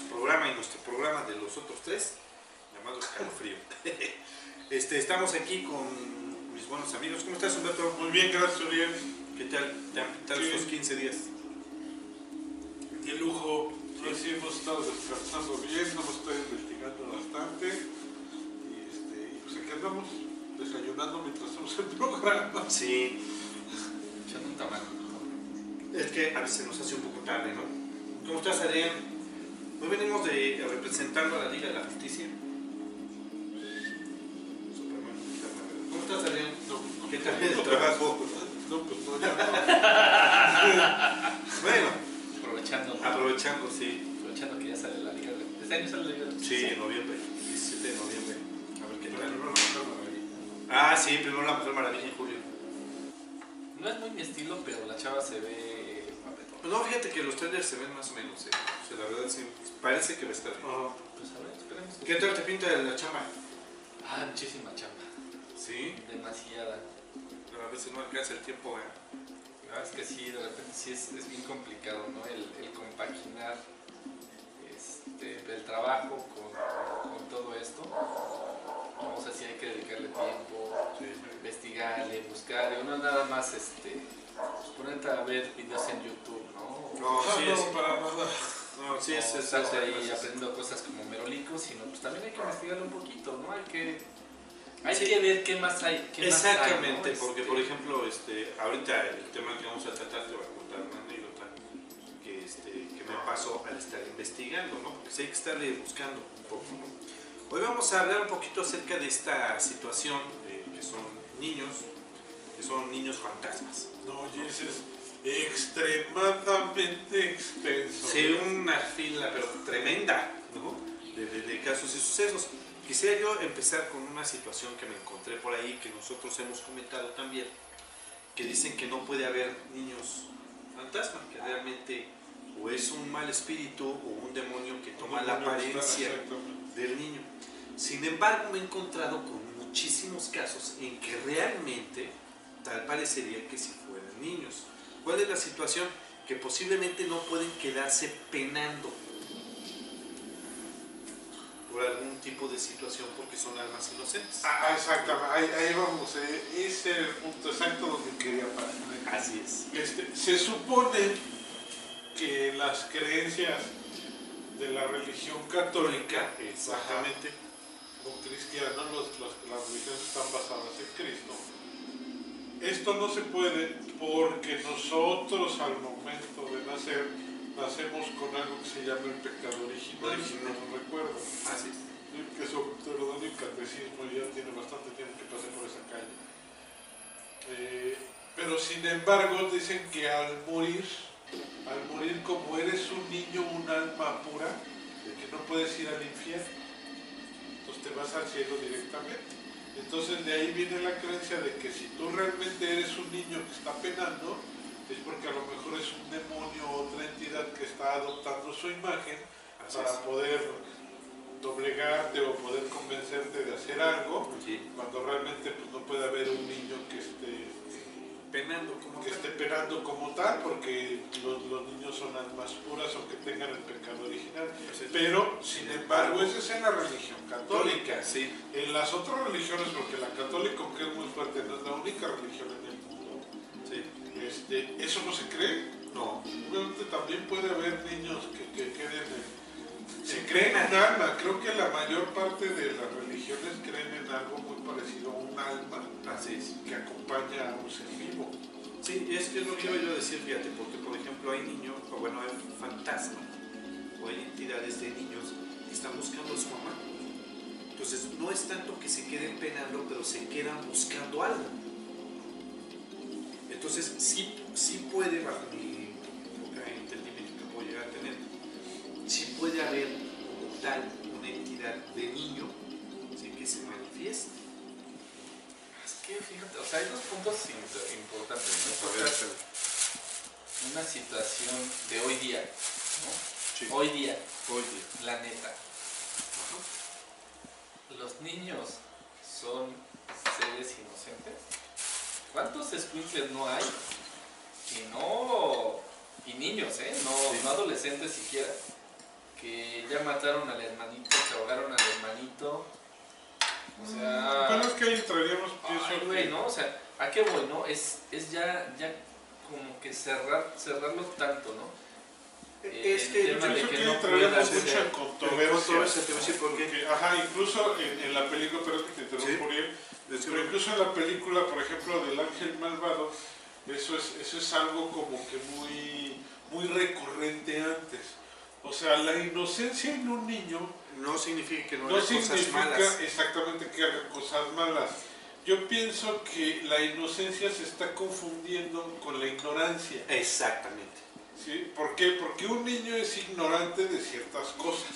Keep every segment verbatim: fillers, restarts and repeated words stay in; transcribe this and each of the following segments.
programa y nuestro programa de los otros tres, llamado Escalofrío. este, estamos aquí con mis buenos amigos. ¿Cómo estás, Humberto? Muy bien, gracias, Uriel. ¿Qué tal? ¿Qué tal estos quince días? De lujo. Sí. Así hemos estado descansando bien, hemos estado investigando bastante. Y, este, y pues aquí andamos desayunando mientras hacemos el programa. Sí. Echando un tamal. Es que a veces nos hace un poco tarde, ¿no? ¿Cómo estás, Adrián? Hoy venimos de representando a la Liga de la Justicia. Superman. ¿Cómo estás, Adrián? No, no, ¿Qué tal no, el no, trabajo? No, pues no, ya no. Bueno, aprovechando. Aprovechando, sí. Aprovechando que ya sale la Liga de la Este año sale la Liga de la Sí, en noviembre. diecisiete de noviembre. A ver qué tal. Primero la Mujer Maravilla. Ah, sí, primero la Mujer Maravilla en julio. No es muy mi estilo, pero la chava se ve papetón. Pues no, fíjate que los trailers se ven más o menos, eh. O sea, la verdad sí, parece que va a estar bien. Oh. Pues a ver, esperemos. ¿Qué tal te pinta la chamba? Ah, muchísima chamba. Sí. Demasiada. Pero a veces no alcanza el tiempo, ¿eh? La verdad es que sí, de repente sí es, es bien complicado, ¿no? El, el compaginar este, el trabajo con, con todo esto. O sea, sí hay que dedicarle tiempo, Sí. investigarle, buscarle. Uno nada más, este, pues ponerte a ver videos en YouTube, ¿no? No, Ah, sí no, es. para nada. No, sí no es. es estarte es- ahí es- aprendiendo cosas como merolicos, sino pues también hay que investigarle un poquito, ¿no? Hay que, hay Sí. que ver qué más hay. Qué más hay, ¿no? Exactamente, porque Este, por ejemplo, este, ahorita el tema que vamos a tratar te voy a contar una anécdota que, este, que me pasó al estar investigando, ¿no? Porque sí hay que estarle buscando un poco, ¿no? Hoy vamos a hablar un poquito acerca de esta situación, eh, que son niños, que son niños fantasmas. No, y ese es extremadamente extenso. Sí, una fila, pero tremenda, ¿no? De, de, de casos y sucesos. Quisiera yo empezar con una situación que me encontré por ahí, que nosotros hemos comentado también, que dicen que no puede haber niños fantasmas, que realmente o es un mal espíritu o un demonio que toma la apariencia del niño. Sin embargo, me he encontrado con muchísimos casos en que realmente tal parecería que si fueran niños. ¿Cuál es la situación? Que posiblemente no pueden quedarse penando por algún tipo de situación porque son almas inocentes. Ah, exactamente, ahí, ahí vamos, eh, ese era el punto exacto donde quería parar. Así es. Este, se supone que las creencias de la religión católica, Exactamente. o cristiana, los, los, las religiones están basadas en Cristo. Esto no se puede porque nosotros al momento de nacer, nacemos con algo que se llama el pecado original, si no me recuerdo. Así es. Sí, que eso te lo dan en el catecismo y ya tiene bastante tiempo que pasé por esa calle. Eh, pero sin embargo dicen que al morir, al morir como eres un niño, un alma pura, que no puedes ir al infierno, entonces te vas al cielo directamente. Entonces de ahí viene la creencia de que si tú realmente eres un niño que está penando, es porque a lo mejor es un demonio o otra entidad que está adoptando su imagen Así para es. poder doblegarte o poder convencerte de hacer algo, Sí. cuando realmente pues, no puede haber un niño que esté Penando como que tal. esté penando como tal, porque los, los niños son almas puras o que tengan el pecado original. Pero, sin embargo, eso es en la religión católica. Sí. En las otras religiones, porque la católica, aunque es muy fuerte, no es la única religión en el mundo, Sí. este, eso no se cree. No. Obviamente también puede haber niños que, que queden en... Se creen en alma. Creo que la mayor parte de las religiones creen en algo muy parecido a un alma. Así es. Que acompaña a un ser vivo. Sí, es, es lo que iba yo a decir, fíjate, porque por ejemplo hay niños, o bueno, hay fantasmas, o hay entidades de niños que están buscando a su mamá. Entonces no es tanto que se queden penando, pero se quedan buscando algo. Entonces sí, sí puede, bajo mi entendimiento que puedo llegar a tener, sí puede haber como tal una entidad de niño, ¿sí?, que se manifieste. Es que fíjate, o sea, hay dos puntos importantes, ¿no? A ver, Una situación de hoy día, ¿no? sí. Hoy día, Hoy día. la neta. Los niños son seres inocentes. ¿Cuántos escuincles no hay? Y no, y niños, ¿eh? No, Sí. no adolescentes siquiera, que ya mataron al hermanito, se ahogaron al hermanito. O sea... Bueno, es que ahí entraríamos, pienso Ay, güey, ¿no? O sea, ¿a qué voy, no? Es, es ya, ya como que cerrar, cerrarlo tanto, ¿no? Es El que tema yo de pienso que que no entraríamos puedas mucha ser- controversia. Controversia, te voy a decir por qué. Porque, ajá, incluso en, en la película, pero es que te interrumpo, Sí. Uriel, Es que pero incluso en la película, por ejemplo, del Ángel Malvado, eso es, eso es algo como que muy, muy recurrente antes. O sea, la inocencia en un niño no significa que no, no haga cosas significa malas. exactamente que haga cosas malas. Yo pienso que la inocencia se está confundiendo con la ignorancia. Exactamente. ¿Sí? ¿Por qué? Porque un niño es ignorante de ciertas cosas.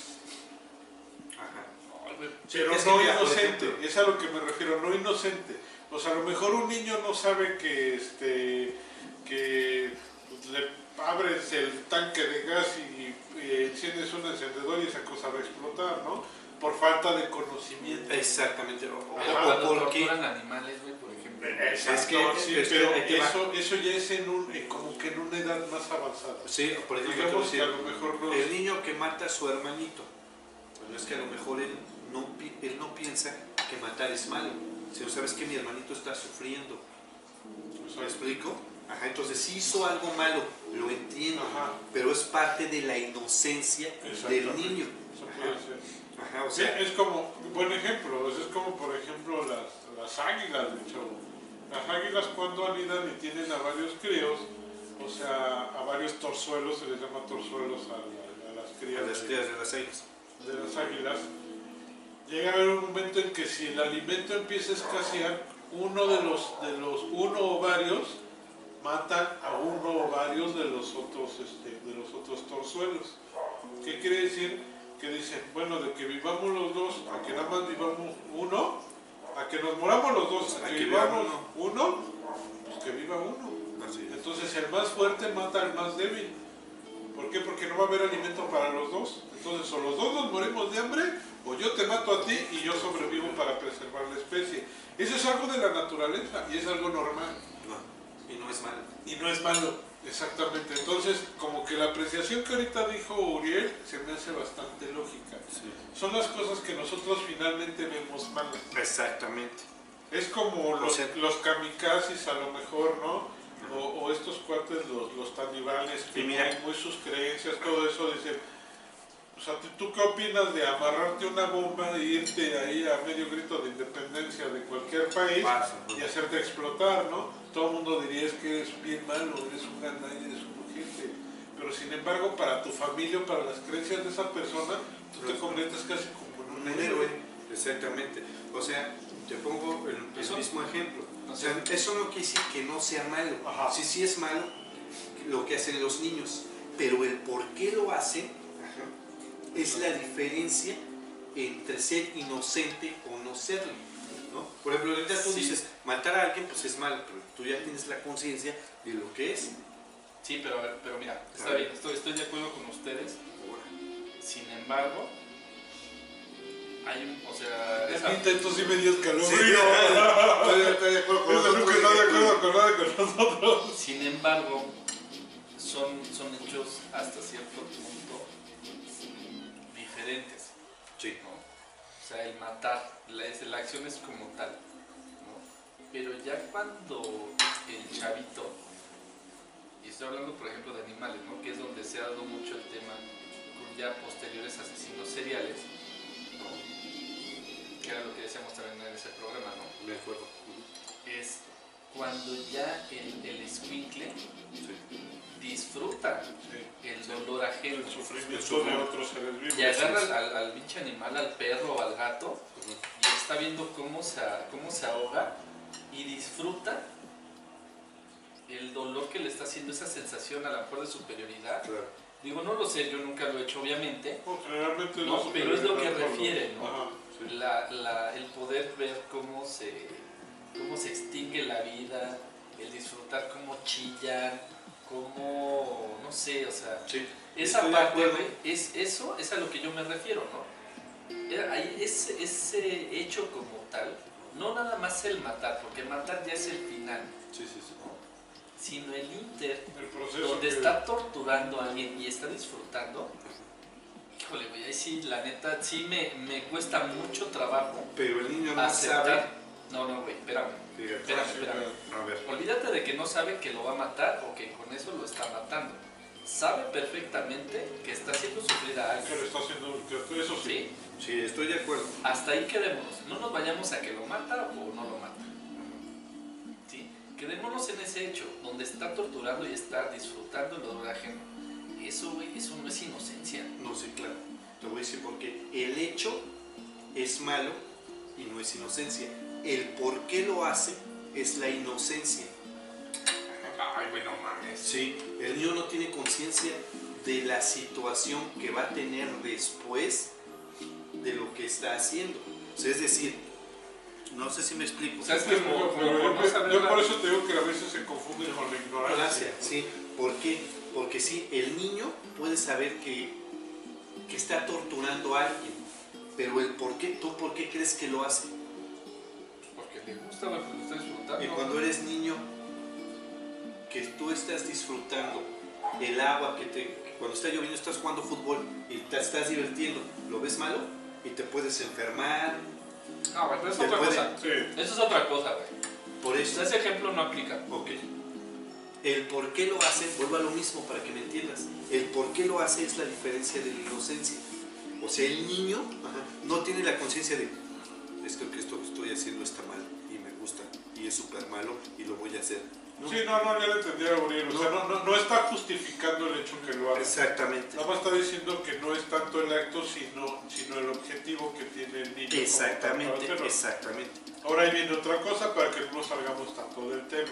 Ajá. Pero Es que no mira, por inocente, ejemplo, es a lo que me refiero, no inocente. O sea, a lo mejor un niño no sabe que este que le abres el tanque de gas y, y enciendes un encendedor y esa cosa va a explotar, ¿no? Por falta de conocimiento. Exactamente. O, o- Pero o cuando porque torturan animales, güey, por ejemplo. Exacto, Es que- sí, es que pero ahí te va. eso, eso ya es en un, eh, como que en una edad más avanzada. sí, por ejemplo, te voy a Digamos que a decir, lo mejor no. el niño que mata a su hermanito, bueno, es que a lo mejor él no, pi- él no piensa que matar es malo, sino sabes que mi hermanito está sufriendo. ¿Me explico? Ajá, entonces sí hizo algo malo, lo entiendo, Ajá, pero es parte de la inocencia del exactamente. niño. Eso puede ser. Ajá, o Sí, sea, es como, buen ejemplo, es como por ejemplo las, las águilas, de hecho. Las águilas cuando anidan y tienen a varios críos, o sea, a varios torzuelos, se les llama torzuelos a, la- a las a crías las de, crías de las águilas. de las águilas, llega a haber un momento en que si el alimento empieza a escasear, uno de los, de los uno o varios matan a uno o varios de los otros, este, de los otros torzuelos. ¿Qué quiere decir? Que dicen, bueno, de que vivamos los dos, a que nada más vivamos uno, a que nos moramos los dos, a que vivamos uno, pues que viva uno. Así es. Entonces el más fuerte mata al más débil. ¿Por qué? Porque no va a haber alimento para los dos. Entonces o los dos nos morimos de hambre, o yo te mato a ti y yo sobrevivo para preservar la especie. Eso es algo de la naturaleza y es algo normal. No, y no es malo. Y no es malo, exactamente. Entonces, como que la apreciación que ahorita dijo Uriel se me hace bastante lógica. Sí. Son las cosas que nosotros finalmente vemos malas. Exactamente. Es como los, O sea- los kamikazes a lo mejor, ¿no? O, o estos cuates, los, los tanibales, que Y mira- muy, muy sus creencias, todo eso, dicen, o sea, ¿tú qué opinas de amarrarte una bomba e irte ahí a medio grito de independencia de cualquier país Pasa, ¿no? y hacerte explotar, ¿no? Todo el mundo diría es que eres bien malo, eres un gandalla, eres un ojete. Pero sin embargo, para tu familia o para las creencias de esa persona, tú te conviertes casi como en Un un héroe, héroe. exactamente. O sea, te pongo el, el Eso- mismo ejemplo. o O sea, eso no quiere decir que no sea malo. Ajá. Sí, sí es malo lo que hacen los niños, pero el por qué lo hacen ajá, es la diferencia entre ser inocente o no serlo, ¿no? Por ejemplo, ahorita tú Sí. dices, matar a alguien pues es malo, pero tú ya tienes la conciencia de lo que es. Sí, pero a ver, pero mira, está Ah. bien, estoy, estoy de acuerdo con ustedes. Sin embargo, hay un, o sea, esa- Anita, esto sí me dio escalofrío. Sí, estoy, estoy de acuerdo con Eso nosotros. nunca está de acuerdo con nada con nosotros. sin embargo, son, son hechos hasta cierto punto diferentes, Sí. ¿no? O sea, el matar, la, es- la acción es como tal, ¿no? Pero ya cuando el chavito, y estoy hablando por ejemplo de animales, ¿no? Que es donde se ha dado mucho el tema con ya posteriores asesinos seriales, ¿no? Que era lo que decíamos también en ese programa, ¿no? Me acuerdo. Es cuando ya el, el escuincle Sí. disfruta el dolor ajeno El sufrimiento de otros seres vivos. y agarra al, al, al pinche animal, al perro o al gato y está viendo cómo se, cómo se ahoga y disfruta el dolor que le está haciendo, esa sensación a lo mejor de superioridad. Claro. Digo, no lo sé, yo nunca lo he hecho obviamente, No, generalmente no, pero es lo que superioridad, refiere, ¿no? Ajá. Sí. La, la, el poder ver cómo se, cómo se extingue la vida, el disfrutar cómo chillan, cómo, no sé, o sea, Sí. esa Estoy de parte, acuerdo. güey, es, eso es a lo que yo me refiero, ¿no? Era- ahí ese, ese hecho como tal, no nada más el matar, porque matar ya es el final, Sí, sí, sí. ¿no? Sino el inter, El proceso donde que- está torturando a alguien y está disfrutando, Híjole, güey, ahí sí, la neta, sí me, me cuesta mucho trabajo Pero el niño no aceptar. sabe. No, no, güey, espérame. Fíjate. Espérame, espérame. A ver. Olvídate de que no sabe que lo va a matar o que con eso lo está matando. Sabe perfectamente que está haciendo sufrir a Que lo alguien. está haciendo, que eso sí. ¿Sí? Sí, estoy de acuerdo. Hasta ahí quedémonos. No nos vayamos a que lo mata o no lo mata. ¿Sí? Quedémonos en ese hecho, donde está torturando y está disfrutando el dolor ajeno. Eso, güey, eso no es inocencia. No sé, claro. Te voy a decir por qué. El hecho es malo y no es inocencia. El por qué lo hace es la inocencia. Ay, güey, no mames. Sí, el niño no tiene conciencia de la situación que va a tener después de lo que está haciendo. O sea, es decir, no sé si me explico. O sea, es Sí, que pero- como- pero como yo, no pe- saber yo la- por eso te digo que a veces se confunden con la ignorancia. Gracias, sí. ¿Por qué? Porque sí, el niño puede saber que, que está torturando a alguien, pero el por qué, ¿tú por qué crees que lo hace? Porque le gusta lo que lo está disfrutando. Y cuando eres niño, que tú estás disfrutando el agua, que te, que cuando está lloviendo estás jugando fútbol y te estás divirtiendo, ¿lo ves malo? Y te puedes enfermar. No, güey, pero es Te otra puede- cosa. Sí. Eso es otra cosa, güey. Por O eso, sea, ese ejemplo no aplica. ok. El por qué lo hace, vuelvo a lo mismo para que me entiendas. El por qué lo hace es la diferencia de la inocencia. O sea, el niño ajá, no tiene la conciencia de, es que esto que estoy haciendo está mal y me gusta y es súper malo y lo voy a hacer. ¿No? Sí, no, no, ya lo entendí, Gabriel. O sea, no, no, no está justificando el hecho que lo hace. Exactamente. Nada más está diciendo que no es tanto el acto, sino, sino el objetivo que tiene el niño. como Exactamente, para hacerlo. exactamente. Ahora ahí viene otra cosa para que no nos salgamos tanto del tema.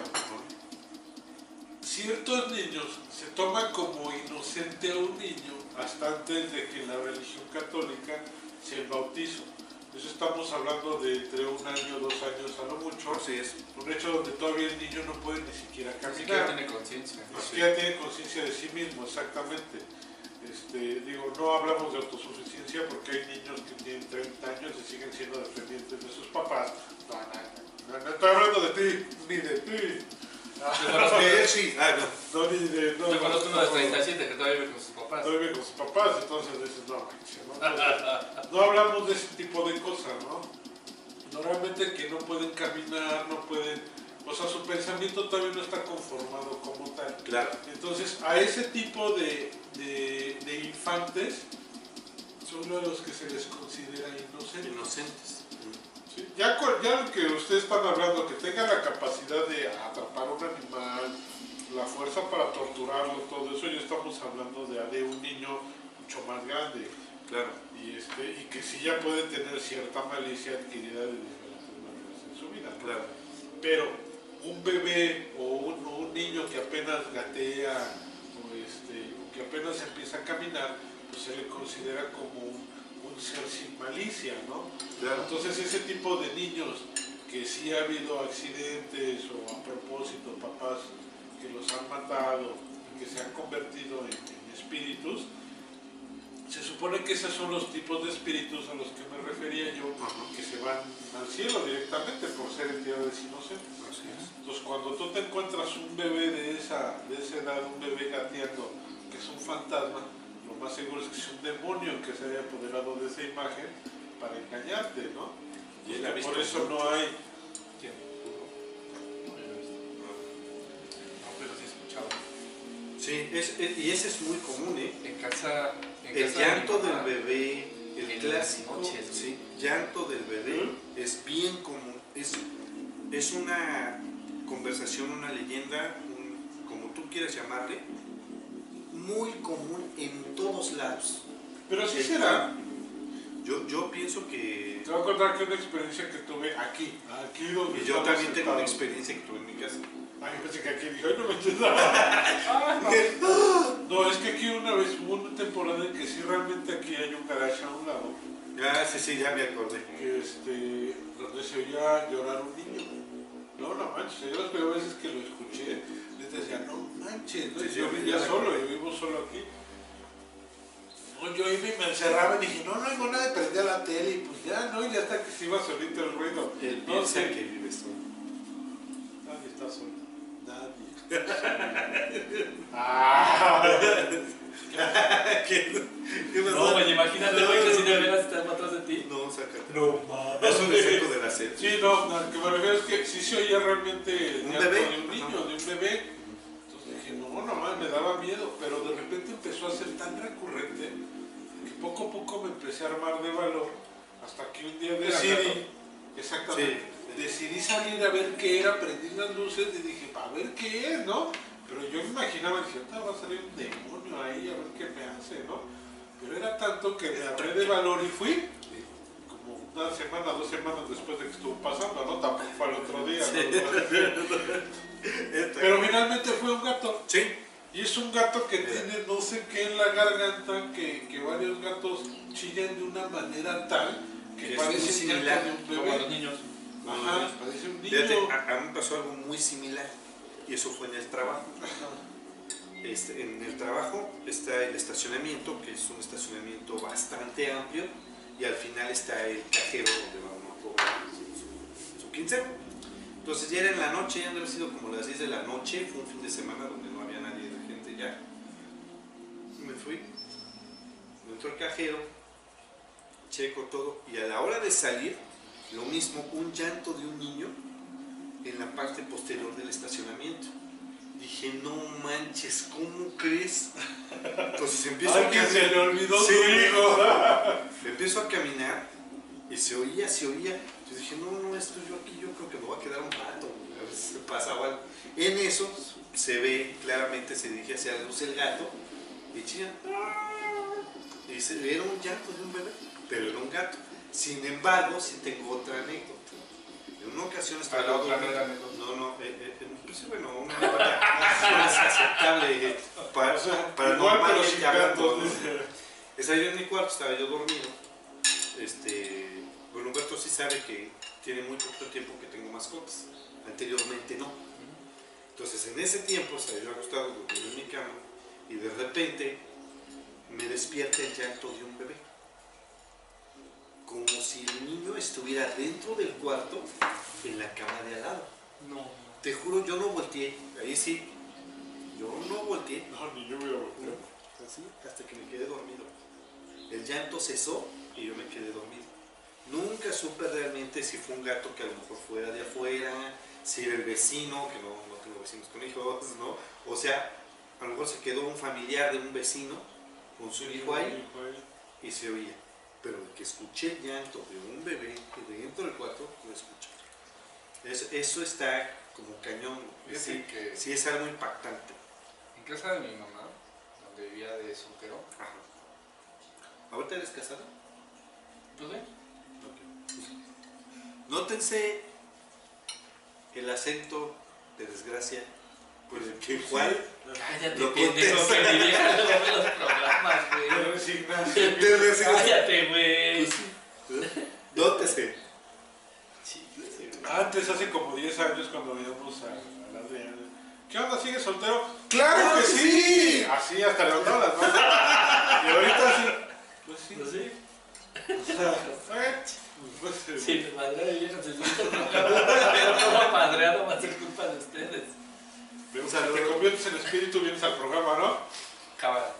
Ciertos niños se toman como inocente a un niño hasta antes de que en la religión católica sea el bautizo. Eso estamos hablando de entre un año, dos años a lo mucho. Así es. Un hecho donde todavía el niño no puede ni siquiera Ni siquiera caminar. tiene conciencia. Ni siquiera tiene conciencia de sí mismo, exactamente. Este, digo, no hablamos de autosuficiencia porque hay niños que tienen treinta años y siguen siendo dependientes de sus papás. No, no, no, no estoy hablando de ti, ni de ti. Yo conozco, Eh, sí, ah, no. No, ni de, no, yo conozco uno de no, treinta y siete que todavía vive con sus papás. no vive con sus papás, entonces dices, no, manches, ¿no? Entonces, no hablamos de ese tipo de cosas, ¿no? Normalmente que no pueden caminar, no pueden, o sea, su pensamiento todavía no está conformado como tal. Claro. Entonces, a ese tipo de, de, de infantes son a los que se les considera inocentes. Inocentes. ¿Sí? Ya, cu- ya que ustedes están hablando, que tengan la capacidad de atrapar a un animal, la fuerza para torturarlo, todo eso, ya estamos hablando de, de un niño mucho más grande. Claro. Y, este, y que sí ya puede tener cierta malicia adquirida de diferentes maneras en su vida, ¿no? Claro. Pero un bebé o un, o un niño que apenas gatea o, este, o que apenas empieza a caminar, pues se le considera como un, un ser sin malicia, ¿no? Claro. Entonces ese tipo de niños que sí ha habido accidentes o a propósito papás que los han matado y que se han convertido en, en espíritus, se supone que esos son los tipos de espíritus a los que me refería yo, Ajá. que se van al cielo directamente por ser entidades inocentes. Así es. Entonces cuando tú te encuentras un bebé de esa, de esa edad, un bebé gateando, que es un fantasma, lo más seguro es que es un demonio que se haya apoderado de esa imagen para engañarte, ¿no? Y él ha visto Por eso mucho. no hay... No, pero sí escuchaba. Sí, es, es- y ese es muy común, ¿eh? En casa. En El casa de mi llanto del mamá, bebé, el en clásico, las noches, sí, llanto del bebé es bien común. Es, es una conversación, una leyenda, un- como tú quieras llamarle, muy común en todos lados. Pero sí El- será. Yo, yo pienso que... Te voy a contar que una experiencia que tuve aquí, aquí donde Y yo estamos también tengo una sentados. experiencia que tuve en mi casa. Ay, pensé que aquí dije, ay, no me entiendes. No, es que aquí una vez hubo una temporada en que sí realmente aquí hay un garage a un lado, Ah, sí, sí, ya me acordé. que este, donde se oía llorar un niño. No, no manches, yo las primeras veces que lo escuché, les decía, no manches, ¿no? Sí, sí, yo sí, vivía ya solo, recuerdo. yo vivo solo aquí. No, yo iba y me encerraba y dije, no, no hay nada de prender la tele, y pues ya, ¿no? Y ya hasta que se iba solito el ruido. Él No piensa sé. que vive solo. Nadie está solo. Nadie. Ah. ¿Qué? ¿Qué pasó? No, güey, imagínate, No, güey, que no, si de no. veras está atrás de ti. No, sácate. No, mames. Es un efecto de la sed. Sí, no, no, lo que me refiero es que sí se oía realmente el ¿Un llanto bebé? de un niño, Ajá. de un bebé. Entonces dije, no, nomás me daba miedo, pero de repente empezó a ser tan recurrente que poco a poco me empecé a armar de valor hasta que un día ¿Era decidí, gato? exactamente, decidí salir a ver qué era, prendí las luces y dije, para ver qué es, ¿no? Pero yo me imaginaba, dije, ahorita va a salir un demonio ahí a ver qué me hace, ¿no? Pero era tanto que me armé de valor y fui. Como una semana, dos semanas después de que estuvo pasando, ¿no? Tampoco fue al otro día. ¿no? Pero finalmente fue un gato. Sí. Y es un gato que tiene no sé qué en la garganta, que, que varios gatos chillan de una manera tal que Que es parece muy el similar, llanto de un Como a los bebé. niños. Ajá, parece un niño. Fíjate, a, a mí me pasó algo muy similar y eso fue en el trabajo. Este, en el trabajo está el estacionamiento, que es un estacionamiento bastante amplio, y al final está el cajero donde va uno a cobrar su, su quincena. Entonces ya era en la noche, ya han de haber sido como las diez de la noche, fue un fin de semana donde no había nadie de gente ya. Me fui, me entró el cajero, checo todo, y a la hora de salir, lo mismo, un llanto de un niño en la parte posterior del estacionamiento. Dije, no manches, ¿cómo crees? Entonces empiezo Ay, a que caminar. se le olvidó Sí. su hijo. Empiezo a caminar y se oía, se oía. Yo dije, no, no, estoy yo aquí, yo creo que me voy a quedar un rato, a ver si pasaba algo. En eso se ve claramente, se dirige hacia la luz el gato y chilla. Y se, era un llanto de un bebé, pero era un gato. Sin embargo, sí tengo otra anécdota. En una ocasión estaba Ah, la yo otra no dormido. era anécdota. No, no, eh, eh, eh, pues bueno, una anécdota más aceptable eh, para, O sea, para igual, pero normalmente sin hablando, gatos, ¿no? dice. Estaba yo en mi cuarto, estaba yo dormido. Este, bueno, Humberto sí sabe que tiene muy poco tiempo que tengo mascotas. Anteriormente no. Entonces en ese tiempo estaba yo acostado durmiendo en mi cama y de repente me despierta el llanto de un bebé. Como si el niño estuviera dentro del cuarto en la cama de al lado. No. Te juro, yo no volteé. Ahí sí. Yo no volteé. No, ni yo hubiera volteado. Así, hasta que me quedé dormido. El llanto cesó y yo me quedé dormido. Nunca supe realmente si fue un gato que a lo mejor fuera de afuera, si era el vecino, que no, no tengo vecinos con hijos, ¿no? O sea, a lo mejor se quedó un familiar de un vecino con su hijo ahí y se oía. Pero el que escuché el llanto de un bebé que dentro del cuarto, lo escuché. Eso, eso está como cañón. Fíjate Sí, que sí es algo impactante. en casa de mi mamá, donde vivía de soltero, Ajá. ¿Ahorita eres casado? pues ¿eh? Nótense el acento de desgracia por el que Juan Cállate, Lo pendejo, contesta. que mi vieja no ve los programas, De güey. resignación. de desgracia. Cállate, güey. Nótese. Sí, sí, güey. Antes, hace como diez años, cuando veíamos a, a la Adriana, ¿qué onda? ¿Sigues soltero? ¡Claro que sí! Así, hasta levantaba las manos. Y ahorita así, pues sí. ¿No sí? O sea, eh, pues, eh, Sí, mi madre de vieja se siente pero todo madreado va a ser culpa de ustedes. pero un si saludo. te conviertes en espíritu, vienes al programa, ¿no? Cámara.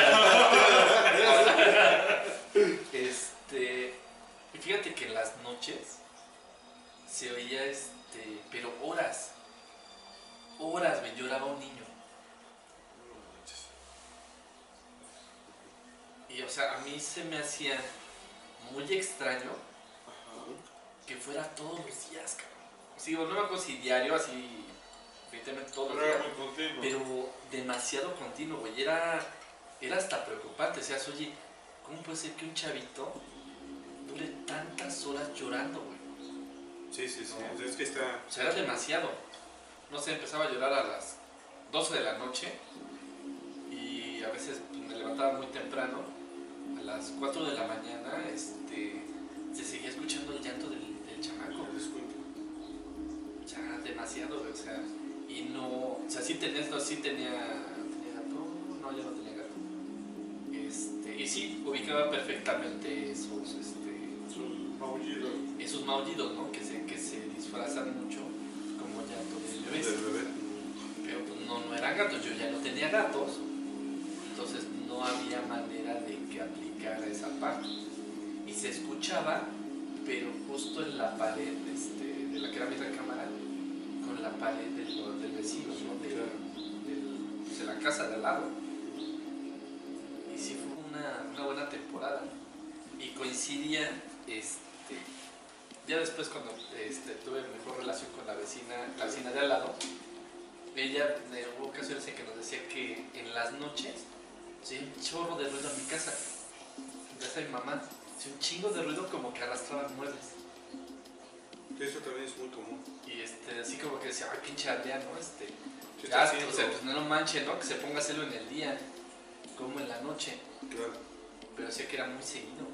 Ah, Este. Y fíjate que en las noches se oía este. Pero horas. Horas me lloraba un niño. Y o sea, a mí se me hacía muy extraño que fuera todos los días, cabrón. Sí, no me acuerdo si diario, así, evidentemente todos los pero era días, muy continuo. pero demasiado continuo, güey. Era, era hasta preocupante. O sea, oye, ¿cómo puede ser que un chavito dure tantas horas llorando, güey? Sí, sí, sí. Es que está. O sea, era demasiado. No sé, empezaba a llorar a las doce de la noche y a veces pues, me levantaba muy temprano. A las cuatro de la mañana este, se seguía escuchando el llanto del, del chamaco. O sea, demasiado, güey, o sea, y no, o sea, sí tenía, no, sí tenía, tenía gato, no, ya no tenía gato. Este, y sí, ubicaba perfectamente esos, este, Sus maullidos. esos maullidos, ¿no? Que se, que se disfrazan mucho como llanto de bebés. Del bebé. Pero pues no, no eran gatos, yo ya no tenía gatos. Entonces entonces no había manera de que aplicara esa parte. Y se escuchaba, pero justo en la pared este, de la que era mi recámara, con la pared del, del vecino, ¿no? De, del, de la casa de al lado. Y sí fue una, una buena temporada. Y coincidía, este, ya después cuando este, tuve mejor relación con la vecina, la vecina de al lado, ella eh, hubo ocasiones en que nos decía que en las noches sí, un chorro de ruido en mi casa, en casa de mi mamá, sí, un chingo de ruido como que arrastraban muebles. Eso también es muy común. Y este, así como que decía, ay, pinche aldea, ¿no? Este, ¿Qué ya, está haciendo? o sea, pues no manche, ¿no? Que se ponga a hacerlo en el día, como en la noche. Claro. Pero decía que era muy seguido.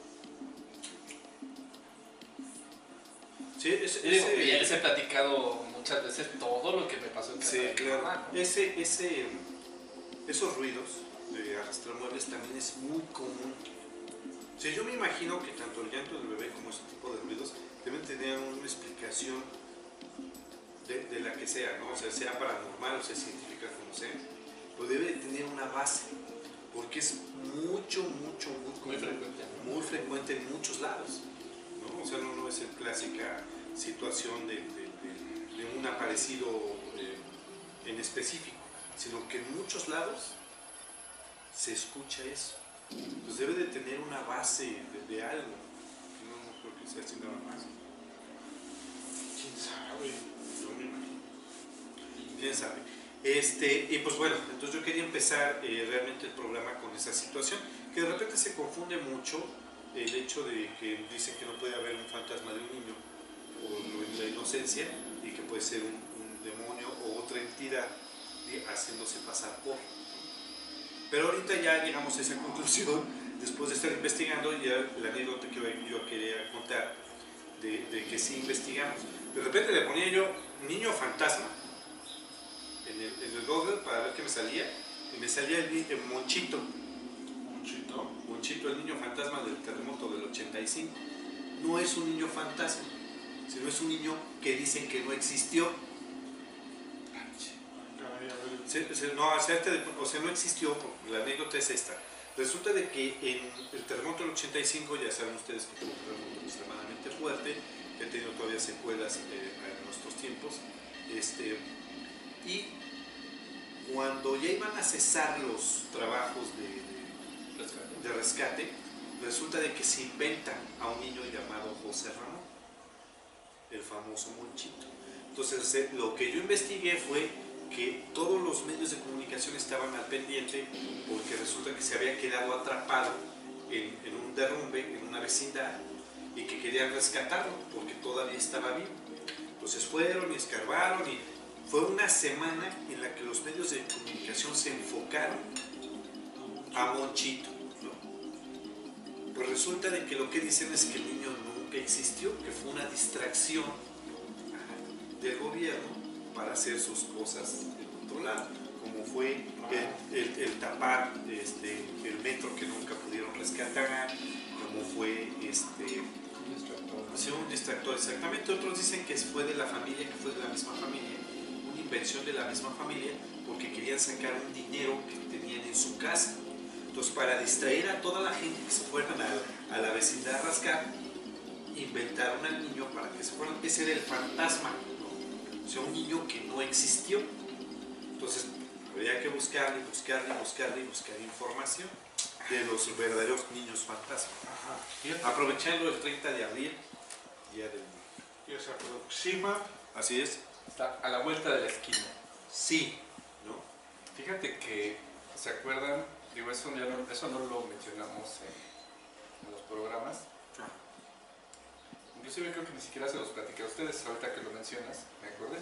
Sí, ese, Y digo, ese- ya les he platicado muchas veces todo lo que me pasó en casa sí, de mi claro. mamá, ¿no? Ese, ese, esos ruidos de arrastrar muebles también es muy común. O sea, yo me imagino que tanto el llanto del bebé como ese tipo de ruidos deben tener una explicación de, de la que sea, ¿no? O sea, sea paranormal o sea científica, como sea, pero debe de tener una base, porque es mucho, mucho, muy, Muy común, frecuente, ¿no? muy frecuente en muchos lados, ¿no? O sea, no, no es la clásica situación de, de, de- de un aparecido eh, en específico, sino que en muchos lados se escucha eso. Pues debe de tener una base de, de algo. No, no creo que sea así nada más. ¿Quién sabe? No me imagino. ¿Quién sabe? Este, y pues bueno, entonces yo quería empezar eh, realmente el programa con esa situación, que de repente se confunde mucho el hecho de que dicen que no puede haber un fantasma de un niño o la inocencia y que puede ser un, un demonio o otra entidad de- haciéndose pasar por. Pero ahorita ya llegamos a esa conclusión, después de estar investigando, ya la anécdota que yo quería contar, de, de que sí investigamos. De repente le ponía yo niño fantasma en el, en el Google para ver qué me salía, y me salía el, ni- el Monchito, Muchito. Monchito, el niño fantasma del terremoto del ochenta y cinco. No es un niño fantasma, sino es un niño que dicen que no existió. Caray, a ver. Se- se- no, acerca de- o sea, no existió, porque la anécdota es esta. Resulta de que en el terremoto del ochenta y cinco, ya saben ustedes que fue un terremoto extremadamente fuerte, que ha tenido todavía secuelas eh, en nuestros tiempos, este, y cuando ya iban a cesar los trabajos de, Rescate. de, de rescate, resulta de que se inventa a un niño llamado José Ramón, el famoso Monchito. Entonces, eh, lo que yo investigué fue que todos los medios de comunicación estaban al pendiente porque resulta que se había quedado atrapado en, en un derrumbe, en una vecindad, y que querían rescatarlo porque todavía estaba vivo. Entonces fueron y escarbaron y fue una semana en la que los medios de comunicación se enfocaron a Monchito, ¿no? Pues resulta de que lo que dicen es que el niño nunca existió, que fue una distracción del gobierno para hacer sus cosas en otro lado, como fue el, el, el tapar este, el metro que nunca pudieron rescatar, como fue este, Un distractor. sí, un distractor exactamente. Otros dicen que fue de la familia, que fue de la misma familia, una invención de la misma familia, porque querían sacar un dinero que tenían en su casa. Entonces, para distraer a toda la gente que se fueran a, a la vecindad a rascar, inventaron al niño para que se fueran. Ese era el fantasma, ¿no? O sea, un niño que no existió. Entonces, había que buscar y buscar y buscar y buscar información de los verdaderos niños fantasmas. Ajá. Aprovechando el treinta de abril, día del niño. Ya se aproxima. Así es. Está a la vuelta de la esquina. Sí, ¿no? Fíjate que, ¿se acuerdan? Digo, eso, ya no, eso no lo mencionamos en, en los programas. Inclusive creo que ni siquiera se los platiqué a ustedes, ahorita que lo mencionas, me acordé.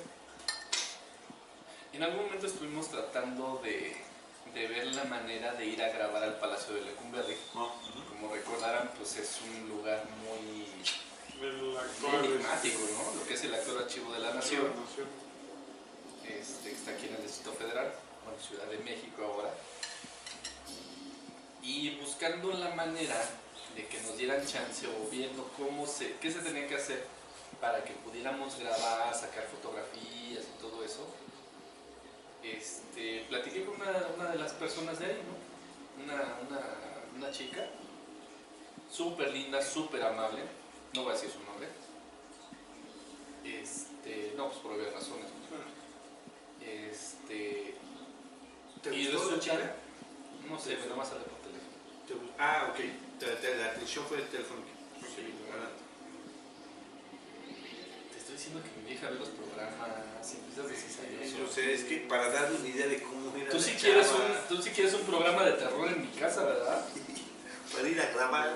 En algún momento estuvimos tratando de, de ver la manera de ir a grabar al Palacio de Lecumberri. Como recordarán, pues es un lugar muy, El muy actual. enigmático, ¿no? Lo que es el actual Archivo de la Nación. Nación. Este, que está aquí en el Distrito Federal, bueno, Ciudad de México ahora, y buscando la manera de que nos dieran chance o viendo cómo se, qué se tenía que hacer para que pudiéramos grabar, sacar fotografías y todo eso. Este, platiqué con una, una de las personas de ahí, ¿no? una, una, una chica súper linda, súper amable, no voy a decir su nombre, este, no, pues por obvias razones. Este, ¿Te y gustó la resulta, chica? no sé, pero más hablé por teléfono. ¿Te gustó? Ah, ok. Te- te- La atención fue telefónica. Sí, Adelante. Te estoy diciendo que mi vieja ve los programas, empiezas de cizañoso. Yo sé, es que para darle una idea de cómo era Tú la sí, chava, quieres un, tú sí quieres un programa de terror en mi casa, ¿verdad? para ir a grabar.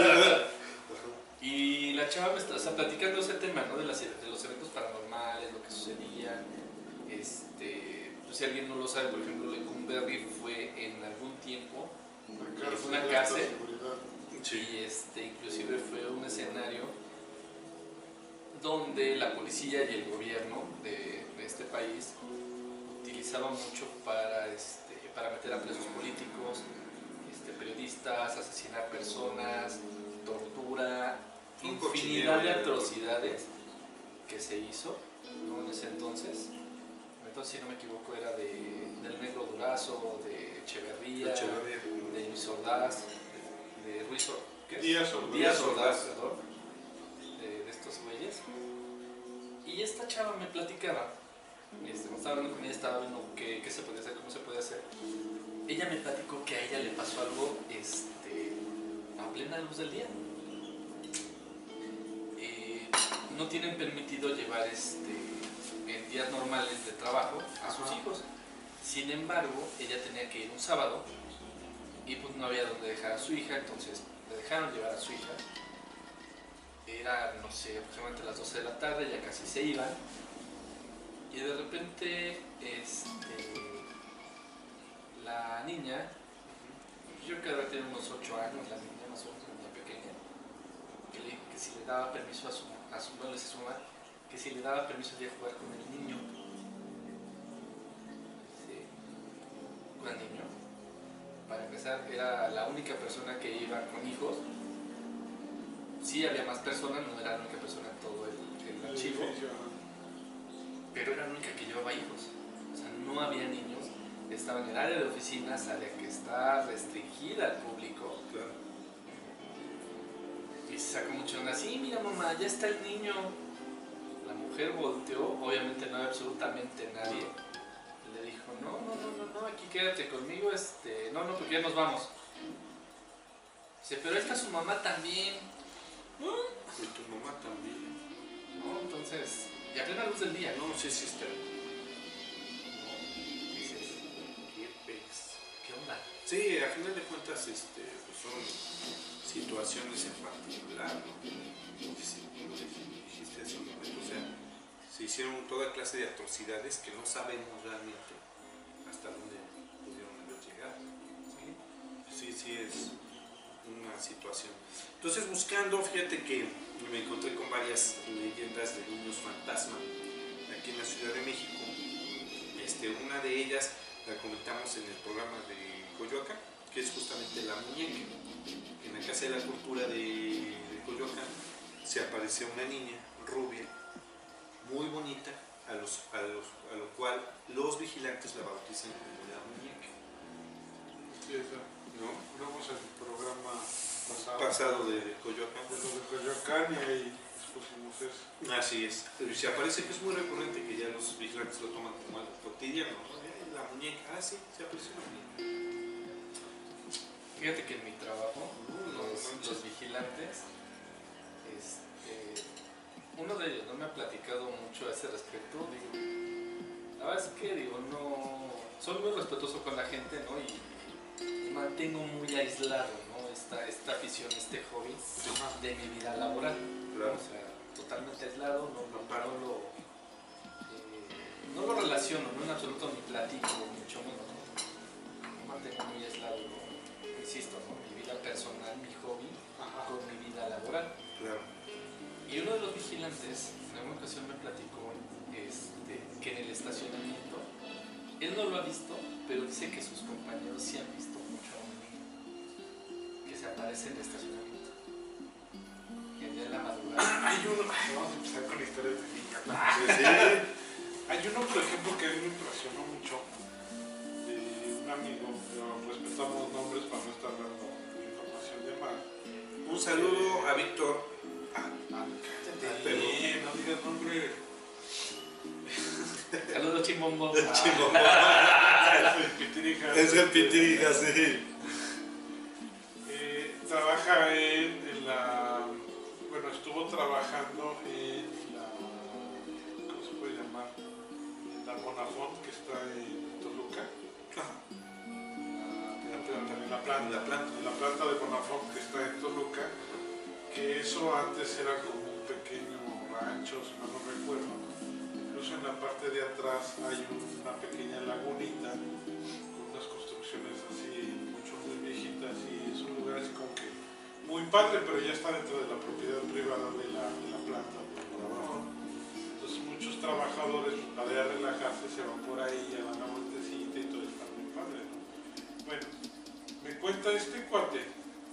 Y la chava me está, o sea, platicando ese tema, ¿no? De, las, de los eventos paranormales, lo que sucedía. Este, pues si alguien no lo sabe, por ejemplo, Lecumberri fue en algún tiempo Una cárcel, una de cárcel. alta seguridad. Y este, inclusive fue un escenario donde la policía y el gobierno de, de este país utilizaban mucho para, este, para meter a presos políticos, este, periodistas, asesinar personas, tortura, Un infinidad de cochinero. atrocidades que se hizo, ¿no? En ese entonces. Entonces, si no me equivoco, era de, del Negro Durazo, de Echeverría, Echeverría. de Luis Ordaz, de, de Ruiz Or- ¿qué es? Díaz Ordaz. Díaz Ordaz, perdón, de, de estos güeyes. Y esta chava me platicaba, este, cuando estaba hablando con ella, estaba viendo qué, qué se podía hacer, cómo se podía hacer. Ella me platicó que a ella le pasó algo este, a plena luz del día. Eh, no tienen permitido llevar este, en días normales de trabajo a sus Ajá. hijos. Sin embargo, ella tenía que ir un sábado y pues no había donde dejar a su hija, entonces le dejaron llevar a su hija. Era, no sé, aproximadamente las doce de la tarde, ya casi se iban. Y de repente, este, la niña, yo creo que debe tener unos ocho años, la niña más o menos, una niña pequeña, que le dijo que si le daba permiso a su, a su, bueno, le dice a su mamá, que si le daba permiso de jugar con el niño. Sí, con el niño. Para empezar, era la única persona que iba con hijos. Sí había más personas, no era la única persona en todo el, el El archivo, edificio, ajá. pero era la única que llevaba hijos. O sea, no había niños. Estaba en el área de oficinas, área que está restringida al público. Claro. Y se sacó mucho de onda, sí, mira mamá, ya está el niño. La mujer volteó, obviamente no había absolutamente nadie. Le dijo, no, no, no, no, no, aquí quédate conmigo, este, no, no, porque ya nos vamos. Dice, pero esta su mamá también. Y tu mamá también. No, entonces, y a plena luz del día, ¿no? No, sí, sí está. Dices, Qué pez. ¿qué onda? Sí, a final de cuentas este, pues son situaciones en particular, ¿no? Como dice- como dijiste hace un momento, o sea, se hicieron toda clase de atrocidades que no sabemos realmente hasta dónde pudieron haber llegado. Sí, sí, sí es una situación. Entonces, buscando, fíjate que me encontré con varias leyendas de niños fantasma aquí en la Ciudad de México. Este, una de ellas la comentamos en el programa de Coyoacán, que es justamente la muñeca. En la Casa de la Cultura de, de Coyoacán se apareció una niña rubia, muy bonita, a, los, a, los, a lo cual los vigilantes la bautizan como la muñeca. Sí, eso. ¿No? Hablamos en el programa pasado, Pasado de, de Coyoacán. de lo de Coyoacán y ahí expusimos eso. Así es. Pero se aparece que es muy recurrente que ya los vigilantes lo toman como algo cotidiano, ¿no? La muñeca, ah, sí, se apareció la muñeca. Fíjate que en mi trabajo, No, no los, manches. los vigilantes, este, uno de ellos no me ha platicado mucho a ese respecto. Digo, la verdad es que digo, no, soy muy respetuoso con la gente, ¿no? Y, y mantengo muy aislado, ¿no? Esta, esta afición, este hobby de mi vida laboral. Claro. O sea, totalmente aislado, no, no, no lo, eh, no lo relaciono, no en absoluto ni platico, mucho menos, ¿no? Me mantengo muy aislado, ¿no? Insisto, ¿no? Mi vida personal, mi hobby, Ajá. con mi vida laboral. Claro. Y uno de los vigilantes, en alguna ocasión me platicó este, que en el estacionamiento, él no lo ha visto, pero dice que sus compañeros sí han visto mucho a un niño que se aparece en el estacionamiento. En día de la madrugada. Hay uno, ay, vamos a empezar con historias de niños. Sí, sí. Hay uno, por ejemplo, que a mí me impresionó mucho, de una un amigo, pero respetamos nombres para no estar dando información de más. Un saludo a Víctor. Ah, cállate, Pero- no digas nombre. Saludos, Chimbombo. Chimbombo. Es el Pitirija. Es el Pitirija, sí. Eh, trabaja en, en la. Bueno, estuvo trabajando en la. ¿Cómo se puede llamar? En la Bonafont, que está en Toluca. En la planta, En la planta. en la planta de Bonafont, que está en Toluca. Que eso antes era como un pequeño rancho, si mal no recuerdo. Incluso en la parte de atrás hay una pequeña lagunita con unas construcciones así, mucho muy viejitas, y es un lugar así como que muy padre, pero ya está dentro de la propiedad privada de la, de la planta de Bonafont. Entonces muchos trabajadores, para ir a relajarse, se van por ahí, ya dan la vueltecita y todo está muy padre, ¿no? Bueno, me cuenta este cuate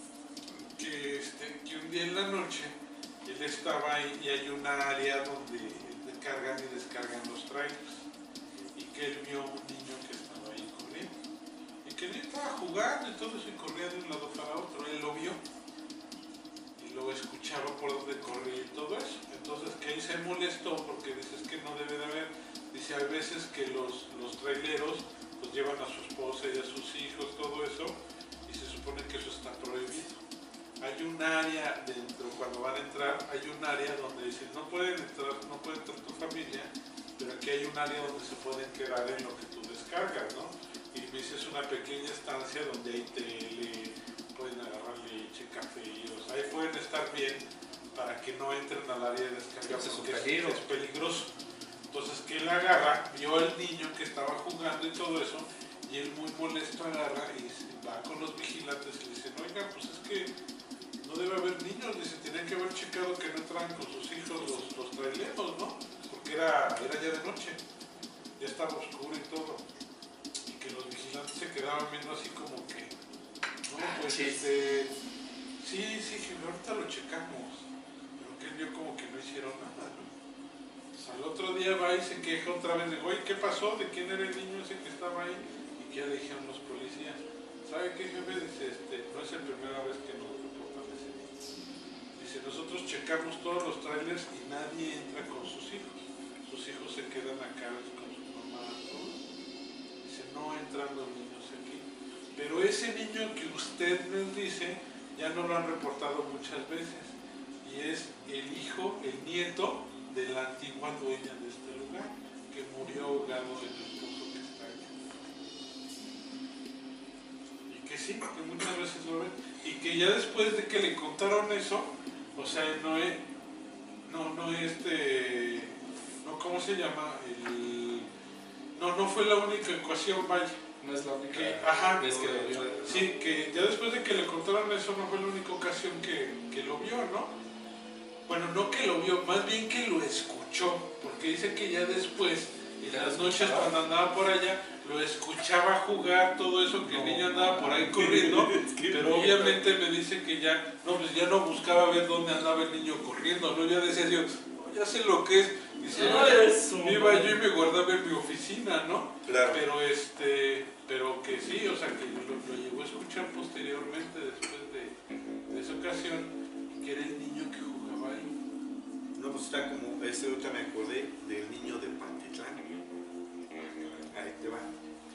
que, este, que un día en la noche él estaba ahí y hay una área donde cargan y descargan los trailers, y que él vio un niño que estaba ahí corriendo, y que él estaba jugando y todo eso y corría de un lado para otro. Él lo vio y lo escuchaba por donde corría y todo eso. Entonces que él se molestó porque dice, es que no debe de haber, dice, hay veces que los, los traileros pues llevan a su esposa y a sus hijos, todo eso, y se supone que eso está prohibido. Hay un área dentro, cuando van a entrar, hay un área donde dicen, no pueden entrar, no puede entrar tu familia, pero aquí hay un área donde se pueden quedar en lo que tú descargas, ¿no? Y me dice, es una pequeña estancia donde hay tele, pueden agarrar leche, café, o sea, ahí pueden estar bien para que no entren al área de descarga, Ese es un porque es, peligro. es peligroso. Entonces que él agarra, vio al niño que estaba jugando y todo eso, y él muy molesto agarra y va con los vigilantes y le dicen, oiga, pues es que no debe haber niños, dice, tenían que haber checado que no entraran con sus hijos los, los traileros, ¿no? Porque era, era ya de noche, ya estaba oscuro y todo, y que los vigilantes se quedaban viendo así como que, no, pues Sí. este, sí, sí, que ahorita lo checamos, pero que él vio como que no hicieron nada, ¿no? Entonces, al otro día va y se queja otra vez, de, oye, ¿qué pasó? ¿De quién era el niño ese que estaba ahí? Y que ya le dijeron los policías, ¿sabe qué, jefe? Dice, este, no es la primera vez que nos reportan ese niño. Dice, nosotros checamos todos los trailers y nadie entra con sus hijos. Sus hijos se quedan acá con su mamá, todos. Dice, no entran los niños aquí. Pero ese niño que usted nos dice, ya no lo han reportado muchas veces. Y es el hijo, el nieto de la antigua dueña de este lugar, que murió ahogado en el pozo que está allá. Y que sí, que muchas veces lo ven. Y que ya después de que le contaron eso, o sea, no es, no, no este, no, ¿cómo se llama? El, no, no fue la única ecuación, vaya. No es la única Que, ajá, vez que lo vio. sí, que ya después de que le contaron eso, no fue la única ocasión que, que lo vio, ¿no? Bueno, no que lo vio, más bien que lo escuchó, porque dice que ya después, en Ya las lo noches escuchaba. cuando andaba por allá, lo escuchaba jugar, todo eso, que el No, niño andaba por ahí no. corriendo, Es que pero miedo. obviamente me dice que ya, no, pues ya no buscaba ver dónde andaba el niño corriendo, ¿no? Ya decía yo, "No, ya sé lo que es", dice, No, "No, eres un- me iba yo y me guardaba en mi oficina, ¿no? Claro. Pero este, pero que sí, o sea, que lo, lo llegó a escuchar posteriormente, después de, de esa ocasión, que era el niño que jugaba ahí. No, pues está como, este ahorita me acordé del niño de Pantitlán. Ahí te va.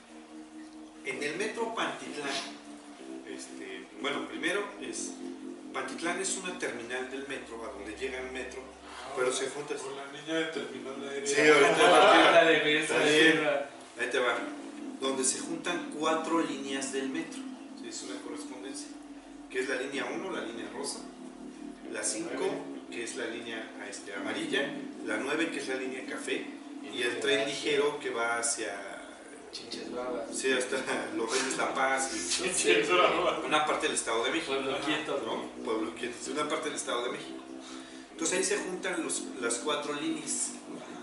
En el metro Pantitlán, este, bueno, primero es, Pantitlán es una terminal del metro, a donde llega el metro, pero se junta. Con la niña de terminal aérea. Sí, ahorita. La de beso, Está bien. la- Ahí te va. Donde se juntan cuatro líneas del metro. Sí, es una correspondencia. Que es la línea uno, la línea rosa. La cinco, que es la línea este, amarilla. La nueve, que es la línea café. Y el tren ligero que va hacia. Chinches bravas. Sí, hasta Los Reyes La Paz. Y Sí, eso era lo- una parte del Estado de México. Pueblo quieto, ¿No? Pueblo Quieto. Es una parte del Estado de México. Entonces ahí se juntan los, las cuatro líneas.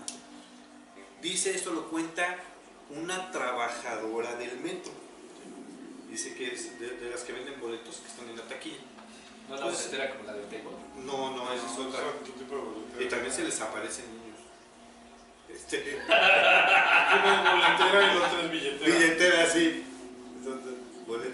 Dice, esto lo cuenta una trabajadora del metro. Dice que es de, de las que venden boletos que están en la taquilla. No la Pues- boletera como la del Table. No, no, esa es No, otra. otro tipo de boletera. Y también se les aparecen niños. Este, Una es boletera y la otra es billetera. billetera, sí.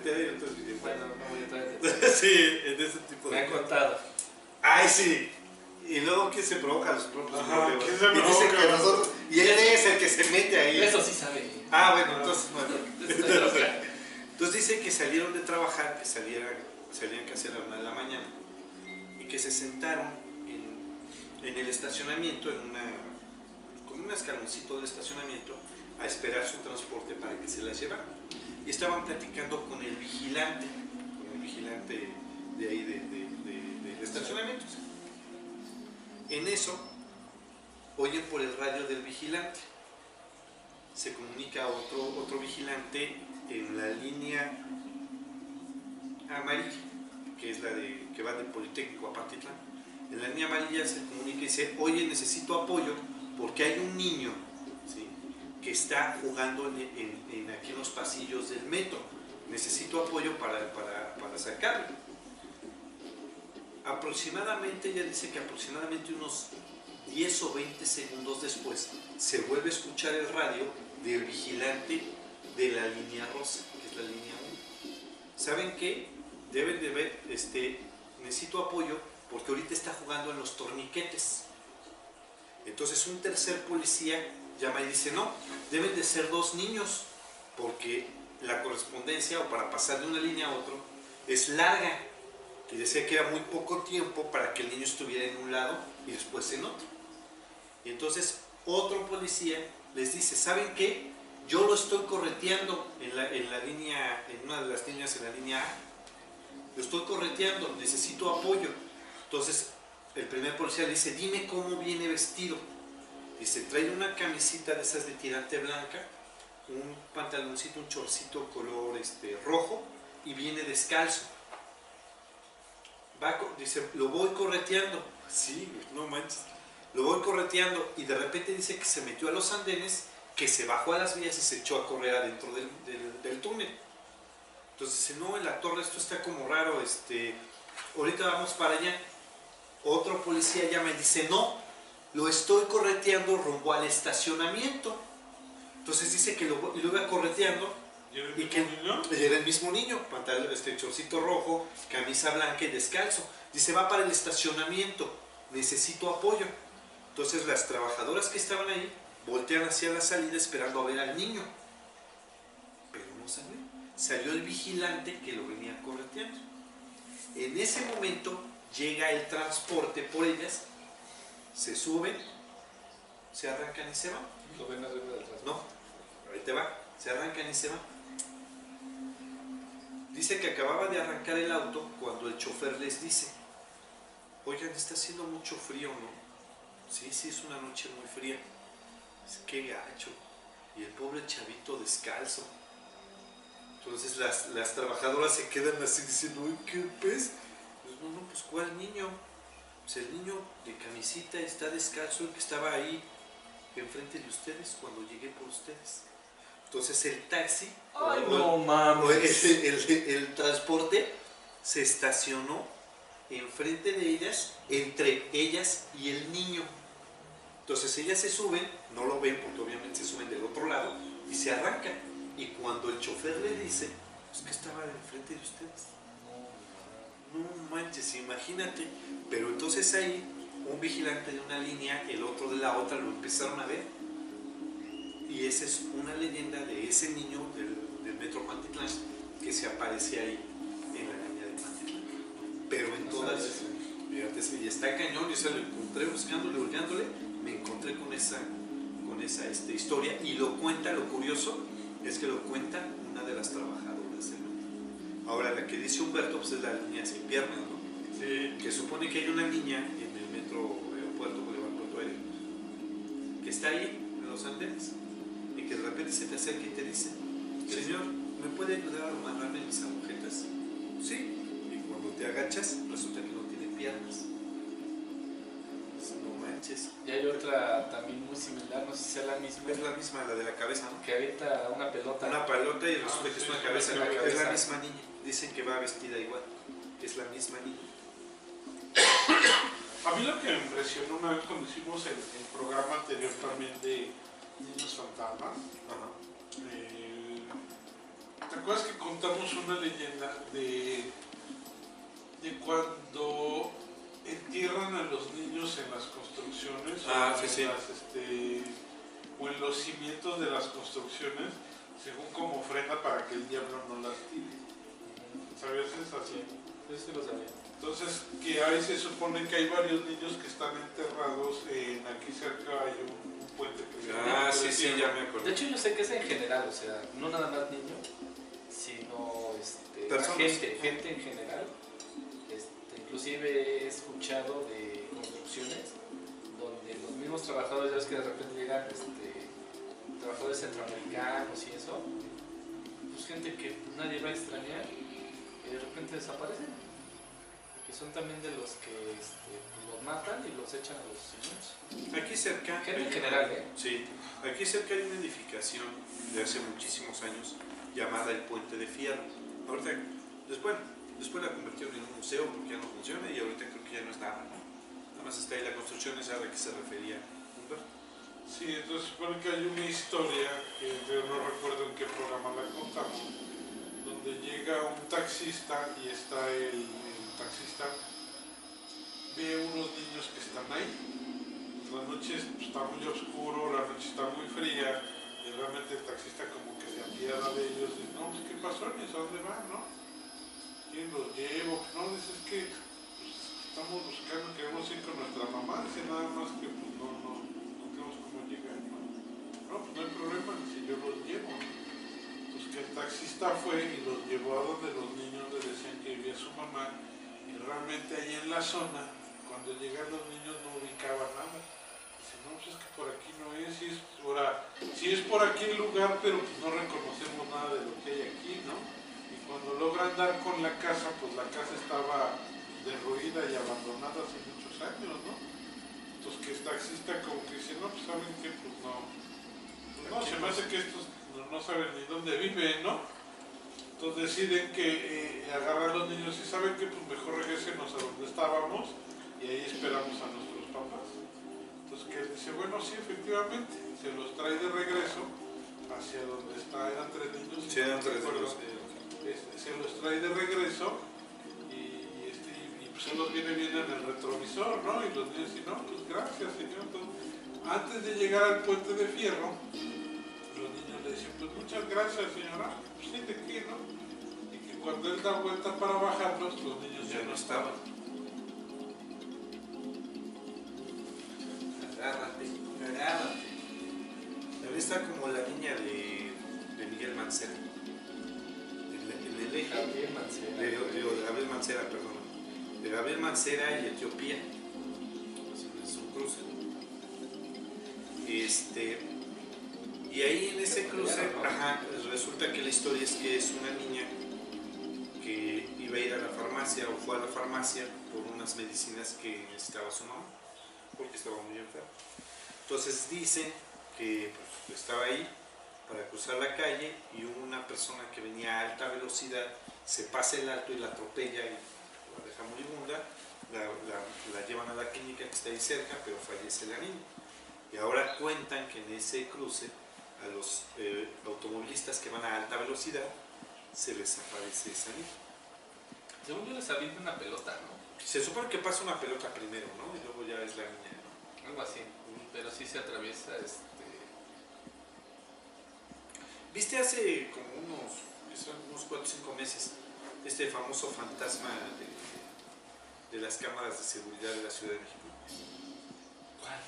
carretera y otras viven. Bueno, no voy a traer. Sí, en ese tipo de. Me han contado. Ay, sí. Y luego, ¿quién se provoca los propios Ajá, problemas? ¿quién se Y dice provoca? que nosotros. Y él es el que se mete ahí. Eso sí sabe. Ah, bueno, entonces, bueno. Estoy loca. Entonces dice que salieron de trabajar, que salieran, salían casi a la una de la mañana y que se sentaron en, en el estacionamiento, en una, con un escaloncito de estacionamiento, a esperar su transporte para que se las llevara. Y estaban platicando con el vigilante, con el vigilante de ahí de, de, de, del estacionamiento. En eso, oyen por el radio del vigilante. Se comunica otro, otro vigilante en la línea amarilla, que es la de, que va del Politécnico a Pantitlán. En la línea amarilla se comunica y dice, oye, necesito apoyo porque hay un niño, ¿sí?, que está jugando en, en, en aquí en los pasillos del metro. Necesito apoyo para, para, para sacarlo. Aproximadamente, ella dice que aproximadamente unos diez o veinte segundos después se vuelve a escuchar el radio del vigilante de la línea rosa, que es la línea uno. ¿Saben qué? Deben de ver, este, necesito apoyo porque ahorita está jugando en los torniquetes. Entonces un tercer policía llama y dice, no, deben de ser dos niños, porque la correspondencia, o para pasar de una línea a otra, es larga. Y decía que era muy poco tiempo para que el niño estuviera en un lado y después en otro. Y entonces otro policía les dice, ¿saben qué? Yo lo estoy correteando en la, en la línea, en una de las líneas en la línea A. Lo estoy correteando, necesito apoyo. Entonces el primer policía le dice, dime cómo viene vestido. Dice, trae una camisita de esas de tirante blanca, un pantaloncito, un chorcito color este, rojo, y viene descalzo. Va, dice, lo voy correteando. Sí, no manches. Lo voy correteando y de repente dice que se metió a los andenes, que se bajó a las vías y se echó a correr adentro del, del, del túnel. Entonces dice, no, en la torre esto está como raro, este, ahorita vamos para allá. Otro policía llama y dice, no, lo estoy correteando rumbo al estacionamiento. Entonces dice que lo, lo iba correteando. ¿Y era el Y mismo que niño? era el mismo niño, pantalón, este chorcito rojo, camisa blanca y descalzo. Dice, va para el estacionamiento, necesito apoyo. Entonces las trabajadoras que estaban ahí voltean hacia la salida esperando a ver al niño. Pero no salió. Salió el vigilante que lo venía correteando. En ese momento llega el transporte por ellas, se suben, se arrancan y se van. Lo ven arriba del transporte. No, ahí te va, se arrancan y se van. Dice que acababa de arrancar el auto cuando el chofer les dice, oigan, está haciendo mucho frío, ¿no? Sí, sí, es una noche muy fría. Dice, qué gacho. Y el pobre chavito descalzo. Entonces las, las trabajadoras se quedan así diciendo, uy, ¿qué pez? Pues no, no, pues ¿cuál niño? Pues el niño de camisita está descalzo, el que estaba ahí enfrente de ustedes cuando llegué por ustedes. Entonces el taxi, Ay, o, no o mames. el, el, el, el transporte se estacionó enfrente de ellas, entre ellas y el niño. Entonces ellas se suben, no lo ven porque obviamente se suben del otro lado y se arrancan. Y cuando el chofer le dice, pues que estaba enfrente de ustedes. No manches, imagínate. Pero entonces ahí un vigilante de una línea, el otro de la otra, lo empezaron a ver. Y esa es una leyenda de ese niño del, del metro Pantitlán que se aparece ahí en la línea de Pantitlán. Pero en todas, fíjate, y está cañón, yo se lo encontré buscándole, hurgándole, me encontré con esa, con esa este, historia y lo cuenta, lo curioso es que lo cuenta una de las trabajadoras del metro. Ahora, la que dice Humberto pues es la línea sin piernas, ¿no? Sí. Que supone que hay una niña en el metro aeropuerto, Boulevard Puerto Aéreo, que está ahí en los andenes y que de repente se te acerca y te dice, señor, ¿me puede ayudar a amarrarme mis agujetas? Sí. Y cuando te agachas, resulta que no tiene piernas. No manches. Y hay otra también muy similar, no sé si sea la misma, Es la misma, la de la cabeza, ¿no? que avienta una pelota. Una pelota y resulta Ah, que es sí, una cabeza. es una Es la cabeza. misma niña. Dicen que va vestida igual. Es la misma niña. A mí lo que me impresionó una vez cuando hicimos el, el programa anterior también de Niños Fantasmas, Ajá. eh, ¿te acuerdas que contamos una leyenda de, de cuando entierran a los niños en las construcciones Ah, o, sí, en sí. las, este, o en los cimientos de las construcciones, según como ofrenda para que el diablo no las tire? ¿Sabías eso? Así. Yo sí lo sabía. Entonces, que ahí se supone que hay varios niños que están enterrados, en aquí cerca hay un, un puente que se llama Ah, Puente sí, de sí, Fierro. ya me acuerdo. De hecho, yo sé que es en general, o sea, no nada más niños, sino este, Personas. gente, gente en general. Este, inclusive he escuchado de construcciones donde los mismos trabajadores, ya ves que de repente llegan este, trabajadores centroamericanos y eso, pues gente que nadie va a extrañar y de repente desaparecen. Que son también de los que este, pues los matan y los echan a los cimientos. Aquí cerca. Gente en hay- general, ¿eh? Sí, aquí cerca hay una edificación de hace muchísimos años llamada el Puente de Fierro. Ahorita, después, después la convirtieron en un museo porque ya no funciona y ahorita creo que ya no es nada, ¿no? Nada más está ahí la construcción, esa a la que se refería Humberto. Sí, entonces supone que hay una historia, que yo no recuerdo en qué programa la contamos, donde llega un taxista y está el, el taxista, ve unos niños que están ahí. La noche está muy oscuro, la noche está muy fría, y realmente el taxista como que se apiada de ellos y dice, no, pues ¿qué pasó? ¿Ni a dónde van, no? ¿Quién los llevo? No, dice, es que pues, estamos buscando, queremos ir con nuestra mamá, dice nada más que pues no, no, no tenemos cómo llegar, ¿no? No, pues no hay problema, si yo los llevo. Pues que el taxista fue y los llevó a donde los niños le decían que vivía su mamá, y realmente ahí en la zona, cuando llegan los niños no ubicaban nada. Dice, no, pues es que por aquí no es, si es por, a, si es por aquí el lugar, pero pues no reconocemos nada de lo que hay aquí, ¿no? Y cuando logran dar con la casa, pues la casa estaba derruida y abandonada hace muchos años, ¿no? Entonces que el taxista como que dice, no, pues saben que pues no, pues no, se me hace que estos no, no saben ni dónde viven, ¿no? Entonces deciden que eh, agarran a los niños y saben que pues mejor regresenos a donde estábamos y ahí esperamos a nuestros papás. Entonces que él dice, bueno, sí, efectivamente, se los trae de regreso hacia donde está, eran tres niños, Sí, eran tres recuerdo, niños, este, se los trae de regreso y, y, este, y, y pues se los viene bien en el retrovisor, ¿no? Y los niños dicen, no, pues gracias, señor. Entonces, antes de llegar al Puente de Fierro, los niños le dicen, pues muchas gracias, señora, pues sí, de qué, ¿no? Y que cuando él da vuelta para bajarlos, los niños ya, Ya no no estaban. estaban. Agárrate, agárrate. También está como la niña de, de Miguel Mancera. En, la- en el eje. Gabriel Mancera. De, de- de Gabriel Mancera, perdón. De Gabriel Mancera y Etiopía. Es, es un cruce. Este. Y ahí en ese cruce, ajá, resulta que la historia es que es una niña que iba a ir a la farmacia o fue a la farmacia por unas medicinas que necesitaba su mamá, porque estaba muy enferma. Entonces dicen que pues, estaba ahí para cruzar la calle y una persona que venía a alta velocidad se pasa el alto y la atropella y la deja moribunda, la, la, la llevan a la clínica que está ahí cerca, pero fallece la niña. Y ahora cuentan que en ese cruce a los eh, automovilistas que van a alta velocidad se les aparece esa niña. Según yo les avienta una pelota, ¿no? Se supone que pasa una pelota primero, ¿no? Y luego ya es la niña, ¿no? Algo así. Pero sí se atraviesa este. ¿Viste hace como unos, que son unos cuatro o cinco meses este famoso fantasma de, de las cámaras de seguridad de la Ciudad de México? ¿Cuál?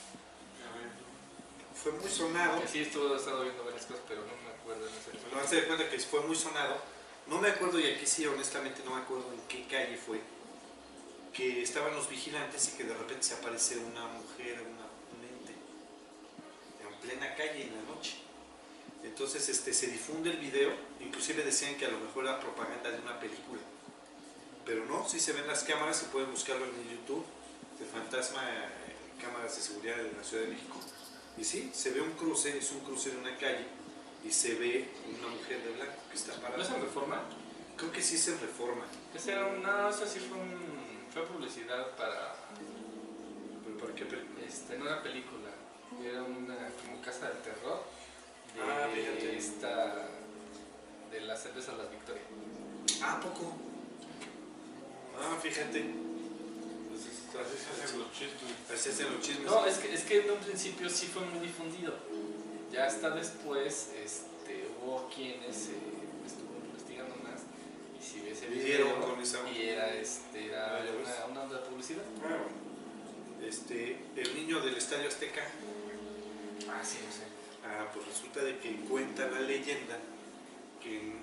Fue muy sonado. Que sí, estuvo, he estado viendo varias cosas, pero no me acuerdo en ese momento. No, hazte de cuenta que fue muy sonado. No me acuerdo, y aquí sí, honestamente, no me acuerdo en qué calle fue. Que estaban los vigilantes y que de repente se aparece una mujer, una, un ente, en plena calle en la noche. Entonces este, se difunde el video, inclusive decían que a lo mejor era propaganda de una película. Pero no, sí se ven las cámaras, se pueden buscarlo en el YouTube, de fantasma, eh, cámaras de seguridad de la Ciudad de México. Y sí, se ve un cruce, es un cruce de una calle, y se ve una mujer de blanco que está parada. ¿No es en Reforma? Creo que sí es en Reforma. Esa era una, esa sí fue, un, fue publicidad para, ¿Pero para qué película? este, no era película, era una como casa del terror de Ah, fíjate. esta de las cervezas Las Victoria. Ah, ¿a poco? Ah, fíjate. Así se hacen los chismes. Así se hacen los chismes. No, es que, es que en un principio sí fue muy difundido. Ya hasta después este, hubo quienes eh, estuvo investigando más y si ves el Vieron video con esa- y era, este, era Ah, ya ves. una, una onda de publicidad. Ah, bueno. Este, el niño del Estadio Azteca. Ah, sí, no sé. Ah, pues resulta de que cuenta la leyenda que en,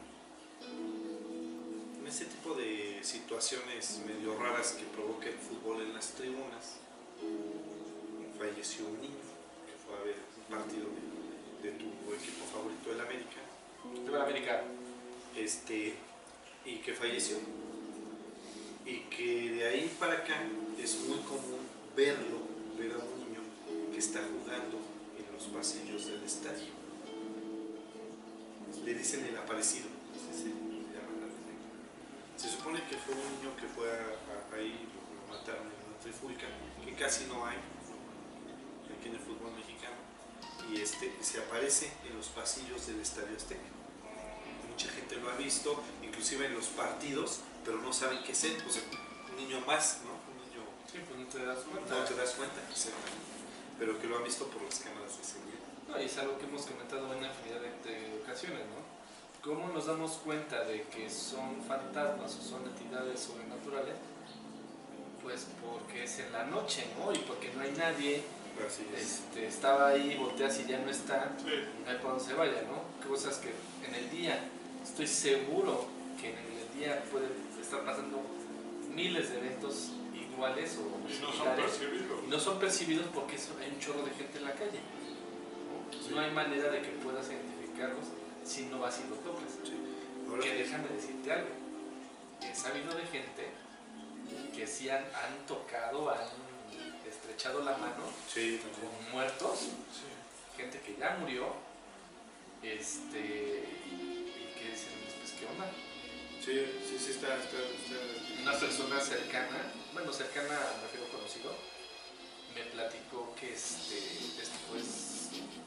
en ese tipo de situaciones medio raras que provoca el fútbol en las tribunas, falleció un niño que fue a ver un partido de, de tu equipo favorito, el América, Yo era americano. este, y que falleció. Y que de ahí para acá es muy común verlo, ver a un niño que está jugando en los pasillos del estadio. Le dicen el aparecido, así se llama la leyenda. Se supone que fue un niño que fue a, a- ahí, lo mataron en una trifulca, que casi no hay aquí en el fútbol mexicano, y este se aparece en los pasillos del Estadio Azteca. Mucha gente lo ha visto, inclusive en los partidos, pero no saben qué es él. O sea, un niño más, ¿no? Un niño, Sí, pues no te das cuenta. no te das cuenta, exactamente, pero que lo han visto por las cámaras de seguridad. No, y es algo que hemos comentado en una infinidad de, de ocasiones, ¿no? ¿Cómo nos damos cuenta de que son fantasmas o son entidades sobrenaturales? Pues porque es en la noche, ¿no? Y porque no hay nadie, Así es. este, estaba ahí, volteas y ya no está, Sí. no hay para dónde se vaya, ¿no? Cosas que en el día, estoy seguro que en el día pueden estar pasando miles de eventos iguales o Y no son similares, percibidos. y no son percibidos porque eso- hay un chorro de gente en la calle, ¿no? Sí. No hay manera de que puedas identificarlos si no vas y lo tocas. Sí. Ahora, Que déjame decirte algo. He sabido de gente que sí han, han tocado, han estrechado la mano sí, también. con muertos, Sí. gente que ya murió, este, y que dicen, pues, ¿qué onda? Sí, sí, sí, está, está, está. Una persona cercana, bueno, cercana, me refiero conocido, me platicó que este, después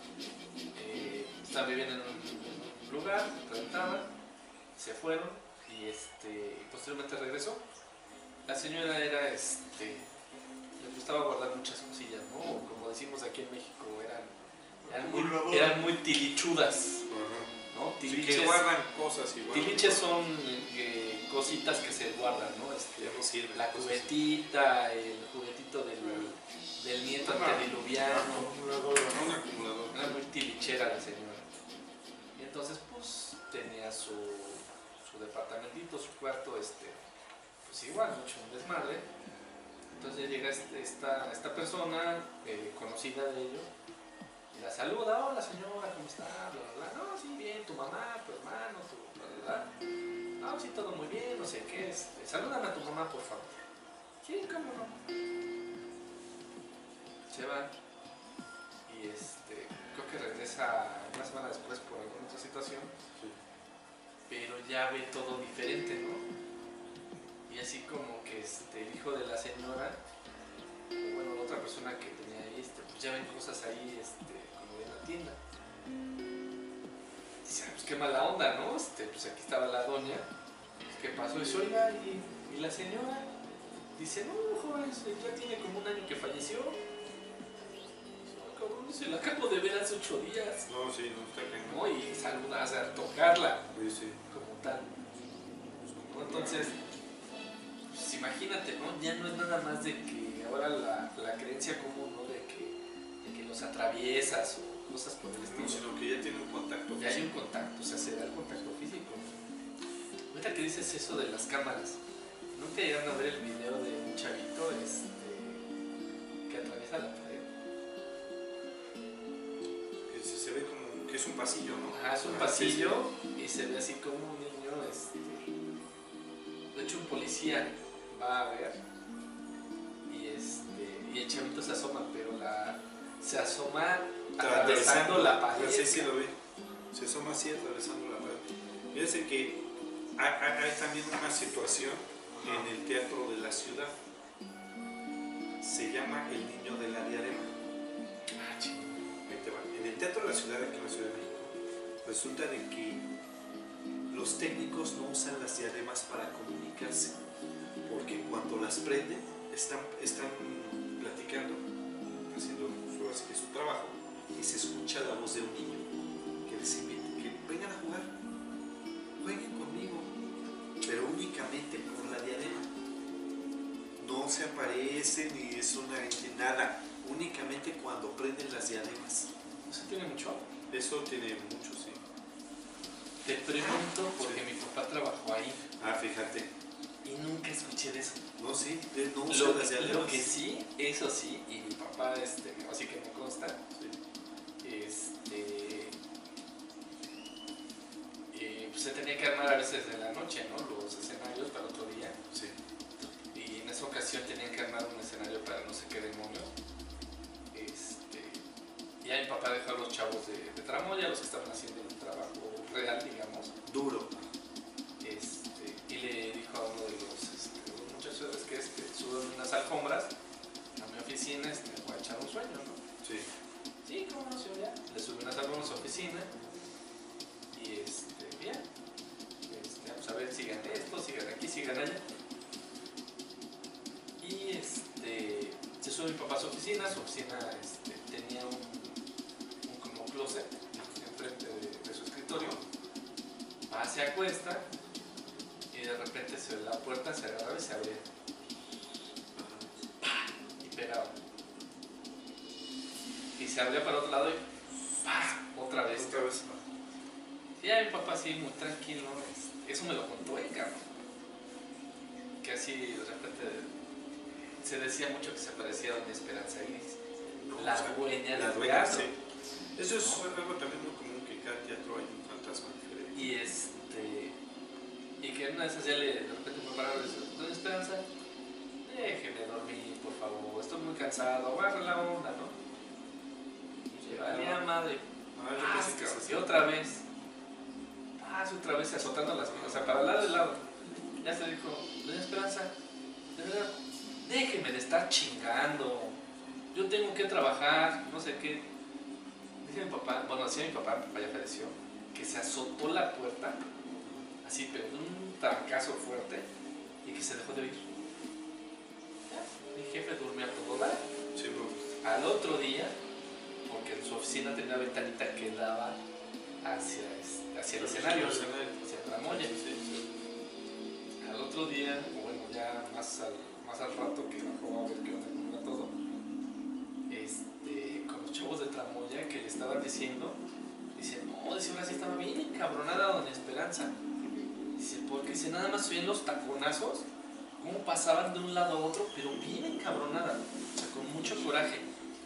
eh, estaban viviendo en un, en un lugar, rentaban, se fueron y, este, y posteriormente regresó. La señora era, este, le gustaba guardar muchas cosillas, ¿no? Como decimos aquí en México, eran, eran, muy, eran muy tilichudas, Ajá. ¿no? Sí, Tiliches, que guardan cosas igual. tiliches son eh, cositas que se guardan, ¿no? Este, Ya no sirven. la cosas. cubetita, el juguetito del, del nieto Una- antediluviano. acumuladora, Un ¿no? acumulador. Era muy tilichera la señora. Y entonces, pues, tenía su, su departamentito, su cuarto, este, pues igual, mucho un desmadre. Entonces llega este- esta, esta persona, eh, conocida de ellos, y la saluda: hola señora, ¿cómo está? Bla, bla, bla. No, sí, bien, tu mamá, tu hermano, tu bla, bla, bla. No, sí, todo muy bien, no sé qué es. Salúdame a tu mamá, por favor. Sí, cómo no. Se va y este, creo que regresa una semana después por alguna otra situación, Sí. pero ya ve todo diferente, ¿no? Y así como que este, el hijo de la señora, o bueno, la otra persona que tenía ahí, este, pues ya ven cosas ahí, este, como de la tienda. Dice: "Ah, pues qué mala onda, ¿no? Este, pues aquí estaba la doña, pues, ¿qué pasó?" Y dice: "Oiga, ¿y, y la señora?" Dice: "No, joven, ya tiene como un año que falleció." Dice: "Ah, cabrón, se la acabo de ver hace ocho días." No, sí, no está que ¿No? Y saludar, o sea, tocarla Sí, sí. como tal. ¿No? Entonces, pues imagínate, ¿no? Ya no es nada más de que ahora la, la creencia común, ¿no? De que, de que los atraviesas o cosas por el No, estilo. sino que ya tiene un contacto. Ya hay un contacto, o sea, se da el contacto físico. Ahorita que dices eso de las cámaras, ¿nunca llegaron a ver el video de un chavito este, que atraviesa la pared? Que se, se ve como que es un pasillo, ¿no? Ajá, es un Ajá, sí, pasillo y se ve así como un niño, este, de hecho un policía va a ver y, este, y el chavito se asoma, pero la, se asoma atravesando la pared. Sí, sí, lo ve. Se asoma así atravesando la pared. Fíjense que hay, hay- hay también una situación en el Teatro de la Ciudad. Se llama El Niño de la Diadema. Ah, ching. Ahí te va. En el Teatro de la Ciudad, aquí en la Ciudad de México, resulta de que los técnicos no usan las diademas para comunicarse, porque cuando las prenden, están, están platicando, haciendo su, así que su trabajo, y se escucha la voz de un niño que les invita, que vengan a jugar, jueguen conmigo, pero únicamente por la diadema. No se aparece ni es una nada, únicamente cuando prenden las diademas. Eso tiene mucho. Eso tiene mucho, sí. Te pregunto porque mi papá trabajó ahí. Ah, fíjate. Y nunca escuché de eso. No, sí, de- no usa Lo, las diademas. lo que sí, eso sí, y mi papá, este, así que me consta, Sí. este, eh, pues se tenía que armar a veces de la noche, ¿no? Los escenarios para otro día. Sí. Y en esa ocasión tenían que armar un escenario para no sé qué demonios. Este, y ahí mi papá dejó a los chavos de, de tramoya, los que estaban haciendo el trabajo real, digamos. Duro. Este, y le dijo a uno de los, este, los muchachos, es que este, suben unas alfombras a mi oficina, este, me voy a echar un sueño, ¿no? Sí. Sí, ¿cómo no, señor? Ya. Le suben unas alfombras a su oficina y este, bien. Este, vamos a ver, sigan esto, sigan aquí, sigan allá. Y este, se sube mi papá a su oficina, su oficina este, tenía un, un como closet enfrente de, de su escritorio. Va, se acuesta y de repente se, la puerta se agarraba y se abría. Y pegaba. Y se abría para otro lado y ¡pah! Otra vez. Otra vez. Y ya mi papá así muy tranquilo, este, eso me lo contó él, cabrón. Que así de repente se decía mucho que se parecía a Doña Esperanza Iris, No, la o sea, dueña la del dueña, teatro. sí. Eso es algo también muy común, que cada teatro hay un fantasma diferente. Y este, y que en una de esas ya le, de repente me pararon y dice, Doña Esperanza, déjeme dormir, por favor, estoy muy cansado, agarra la onda, ¿no? Y yo, valía madre, Ah, yo ah, pensé que cabrón, sí. y otra vez, ah, otra vez azotando las cosas, o sea, para lado de lado. Ya se dijo, Doña Esperanza, de verdad, déjeme de estar chingando, yo tengo que trabajar, no sé qué. Dice mi papá, bueno, decía mi papá, mi papá ya falleció, que se azotó la puerta, así, pero de un trancazo fuerte, y que se dejó de oír. Ya, mi jefe durmió a todo dar. Sí, bro. Al otro día, porque en su oficina tenía una ventanita que daba hacia, este, hacia el escenario, hacia la tramoya. Sí, sí. Al otro día, o bueno, ya más al, más al rato que bajó a ver qué onda cómo era todo, este, con los chavos de tramoya que le estaban diciendo, dice, no, dice, ahora sí estaba bien encabronada Doña Esperanza. Dice, porque dice, nada más oían los taconazos, cómo pasaban de un lado a otro, pero bien encabronada, o sea, con mucho coraje.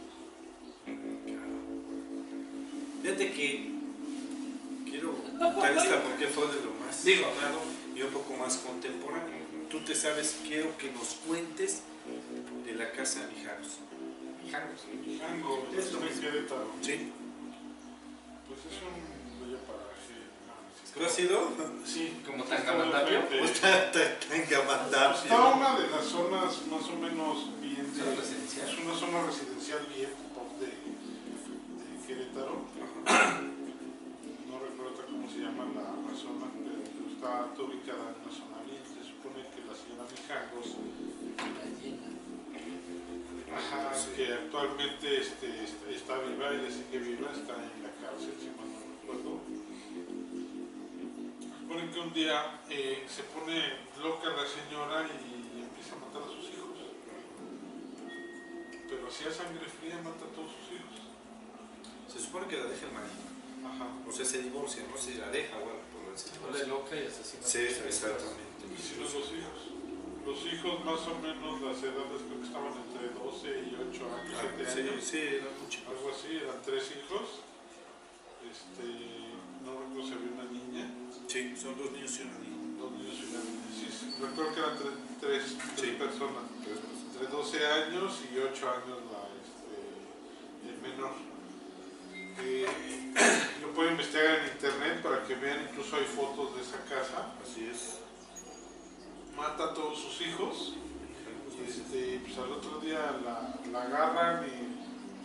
Fíjate que quiero contar esta porque fue de lo más Digo. sonado y un poco más contemporáneo. Tú te sabes, quiero que nos cuentes de la casa Mijaros. Mijangos. Tango, Es es lo un mismo. Querétaro. Sí. Pues es un bello paraje. Ah, ¿Tú has ido? sí. Como Tangamandapio. Está ¿O está en Gamandapio? Está una de las zonas más o menos bien de, ¿Zona residencial? es una zona residencial bien pop de, de Querétaro. No recuerdo cómo se llama la, la zona, pero está, está ubicada en una zona bien. Se supone que la señora Mijangos, ajá, Sí. que actualmente este, este, está viva, ella sigue viva, está en la cárcel, si mal no recuerdo. Supone que un día eh, se pone loca la señora y empieza a matar a sus hijos. Pero así a sangre fría mata a todos sus hijos. Se supone que la deja el marido. Ajá. O sea, se divorcia, no sé si la deja, bueno, por el Se vuelve loca y asesina. Sí, exactamente. Y si no, los hijos. Los hijos más o menos las edades creo que estaban entre doce y ocho años, Ah, siete sí, años. sí, era mucho. Algo así, eran tres hijos. Este, no recuerdo si había una niña. Sí, son dos niños y una niña. Dos niños y una niña. Sí, sí, recuerdo que eran tres, tres, tres Sí. personas. Entre doce años y ocho años la, este, el menor. Eh, lo pueden investigar en internet para que vean, incluso hay fotos de esa casa. Así es. Mata a todos sus hijos y este, pues al otro día la, la agarran y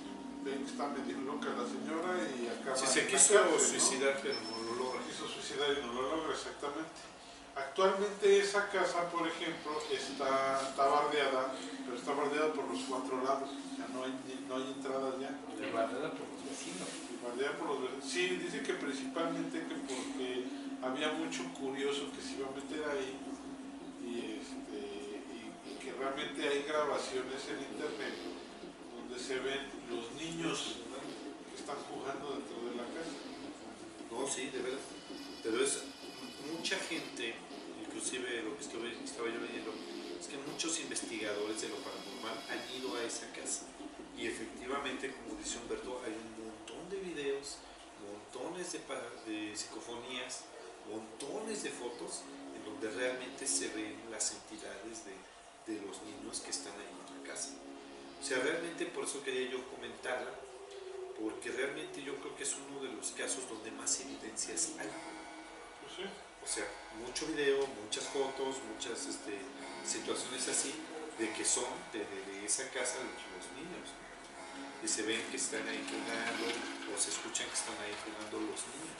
ven que está medio loca la señora y acaba Si se en la quiso cárcel, ¿no? suicidar, pero no lo logra. Se quiso suicidar y no lo logra, exactamente. Actualmente esa casa, por ejemplo, está, está bardeada, pero está bardeada por los cuatro lados. Ya no hay, no hay entradas ya. Y bardeada por los vecinos. Y bardeada por los vecinos. Sí, dice que principalmente que porque había mucho curioso que se iba a meter ahí y, este, y, y que realmente hay grabaciones en internet donde se ven los niños que están jugando dentro de la casa. No, sí, de verdad. Pero es mucha gente, inclusive lo que estuve, estaba yo leyendo, es que muchos investigadores de lo paranormal han ido a esa casa. Y efectivamente, como dice Humberto, hay un montón de videos, montones de, de psicofonías, montones de fotos en donde realmente se ven las entidades de, de los niños que están ahí en la casa. O sea, realmente por eso quería yo comentarla, porque realmente yo creo que es uno de los casos donde más evidencias hay. Pues sí. O sea, mucho video, muchas fotos, muchas este, situaciones así, de que son de, de, de esa casa los, los niños. Y se ven que están ahí jugando, o se escuchan que están ahí jugando los niños.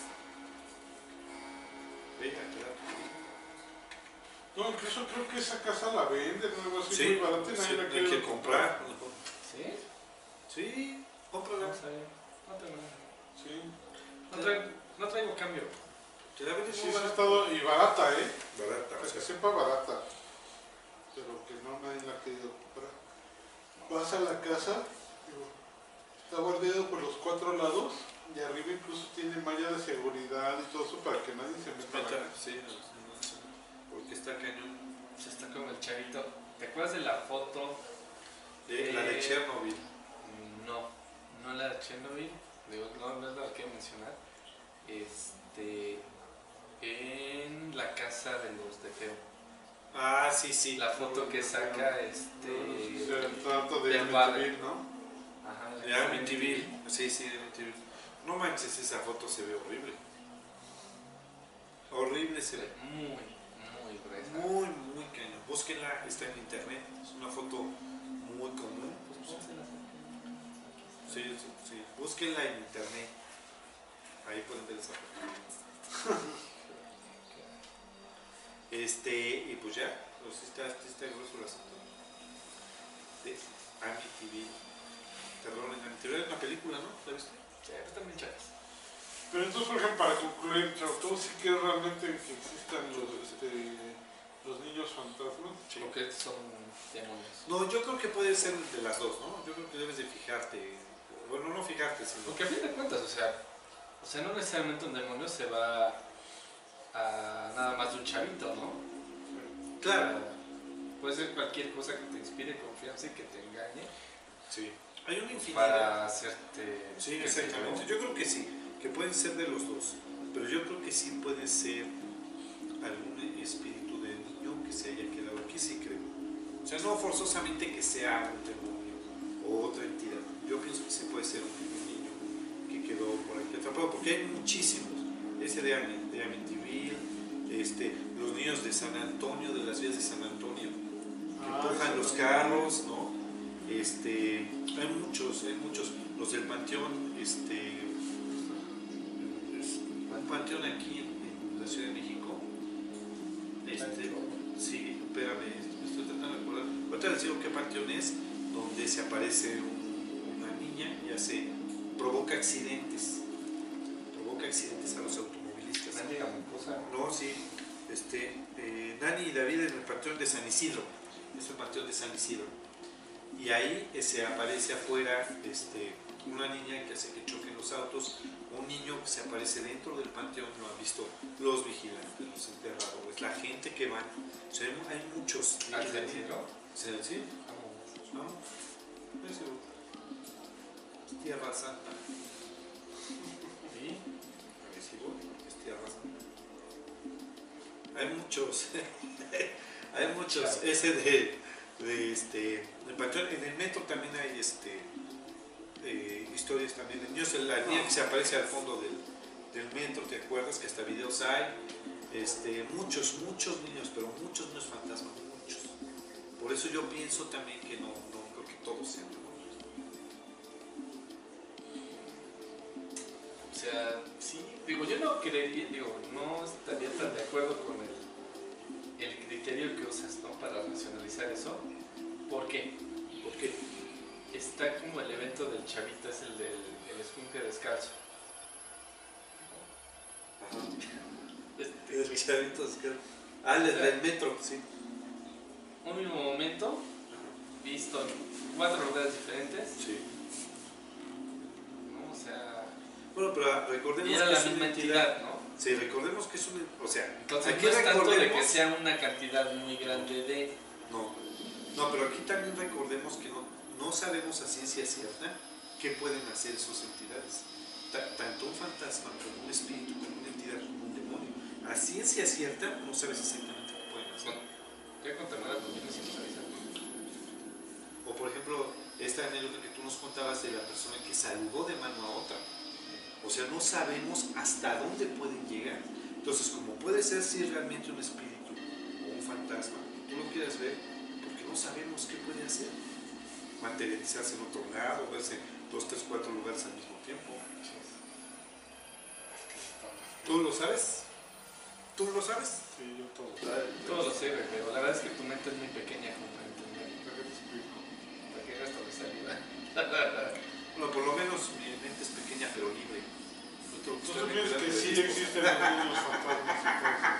Venga, claro. No, incluso creo que esa casa la venden, algo así, Sí, muy barata y nadie sí, la hay quiere que comprar. ¿No? ¿Sí? Sí, cómprala. No sé. No tengo nada. Sí. No traigo, no traigo cambio. Te la venden Sí, muy sí ha barata. estado, y barata, ¿eh? Barata, o Para que sea. sepa barata, pero que no nadie la ha querido comprar. Vas a la casa, digo, está guardado por los cuatro lados y arriba incluso tiene malla de seguridad y todo eso para que nadie se meta a la Neta, casa. sí, no, no, no, porque está cañón. Se está como el chavito. ¿Te acuerdas de la foto? De, la de Eh, Chernobyl. No, no la de Chernobyl. Digo, no, no es la que quiero mencionar. Este. En la casa de los de Feo. Ah, sí, sí. La foto que saca Sí, este. se trata de del bar. Amityville, ¿no? Ajá, la De casa de Amityville. Sí, sí, de Amityville. No manches, esa foto se ve horrible. Horrible se ve. Muy, muy gruesa. Muy, muy cañón. Búsquenla, está en internet. Es una foto muy común. Sí, sí, sí. Búsquenla en internet. Ahí pueden ver esa foto. Este, y pues ya, pues está, está grueso el asunto. De Amityville. Terror en Amityville. Es una película, ¿no? ¿La viste? Sí, pues también chavas. Pero entonces, por ejemplo, para concluir, Chavo, ¿tú sí crees realmente que existan los, este, los niños fantasmas? Sí. Porque son demonios. No, yo creo que puede ser de las dos, ¿no? Yo creo que debes de fijarte. Bueno, no fijarte, sino... Porque a fin de cuentas, o sea, o sea, no necesariamente un demonio se va a nada más de un chavito, ¿no? Claro. O sea, puede ser cualquier cosa que te inspire confianza y que te engañe Sí. Hay una infinidad. para hacerte... Sí, qué sé exactamente. Yo creo que sí, que pueden ser de los dos. Pero yo creo que sí puede ser algún espíritu de niño que se haya quedado aquí, sí creo. O sea, no forzosamente que sea un demonio o otra entidad. Yo pienso que sí puede ser un niño que quedó por aquí atrapado, porque hay muchísimos. Ese de, Ami- de Amityville, este, los niños de San Antonio, de las vías de San Antonio, que Ah, empujan sí, los sí. carros, ¿no? Este, hay muchos, hay muchos. Los del Panteón, este, es un panteón aquí en, en la Ciudad de México. Este, sí, espérame, me estoy tratando de acordar. Ahorita les digo qué panteón es, donde se aparece un- una niña y hace, provoca accidentes. Provoca accidentes a los automovilistas. Nadie diga mi cosa. No, sí, este, eh, Nani y David en el panteón de San Isidro. Es el panteón de San Isidro. Y ahí eh, se aparece afuera este, una niña que hace que choquen los autos, un niño que se aparece dentro del panteón, lo han visto los vigilantes, los enterradores, la gente que va. O sea, hay, hay muchos. ¿Al centro? ¿Sí? ¿Sí? ¿No? Es seguro. Tierra Santa. ¿Sí? Es seguro, es Tierra Santa. Hay muchos. Hay muchos. Claro. Ese de, de este. El panteón, en el metro también hay este. Eh, historias también de niños. La niña que se aparece al fondo del, del metro, ¿te acuerdas? Que hasta videos hay. Este, muchos, muchos niños, pero muchos niños fantasmas, muchos. Por eso yo pienso también que no, no creo que todos sean demonios. no creería, digo, no estaría tan de acuerdo con el, el criterio que usas, ¿no? Para racionalizar eso. ¿Por qué? Porque Está como el evento del chavito, es el del el escuincle descalzo. el chavito es que... Ah, el del metro, sí. Un mismo momento, visto en cuatro lugares diferentes, Sí. ¿no? O sea, Bueno, pero recordemos y era que la es una misma entidad. entidad, ¿no? Sí, recordemos que es una... O sea, Entonces aquí no es tanto de que recordemos... sea una cantidad muy grande de... No, no, pero aquí también recordemos que no, no sabemos a ciencia cierta qué pueden hacer sus entidades. Ta- tanto un fantasma como un espíritu, como una entidad, como un demonio. A ciencia cierta no sabes exactamente qué pueden hacer. Bueno, ya con terminar los bienes y nos avisan. O por ejemplo, esta anécdota que tú nos contabas de la persona que saludó de mano a otra. O sea, no sabemos hasta dónde pueden llegar. Entonces, como puede ser si realmente un espíritu o un fantasma, tú lo quieras ver, porque no sabemos qué puede hacer. Materializarse en otro lado, verse en dos, tres, cuatro lugares al mismo tiempo. ¿Tú lo sabes? ¿Tú lo sabes? Sí, yo todo. Todo lo sé, güey, pero la verdad es que tu mente es muy pequeña como para entender. ¿Para qué te explico? ¿Para qué gasto de salida? Bueno, por lo menos mi mente es pequeña pero libre. Yo tengo que ¿Tú estar crees vinculado que de sí mis existen los niños fantasmas y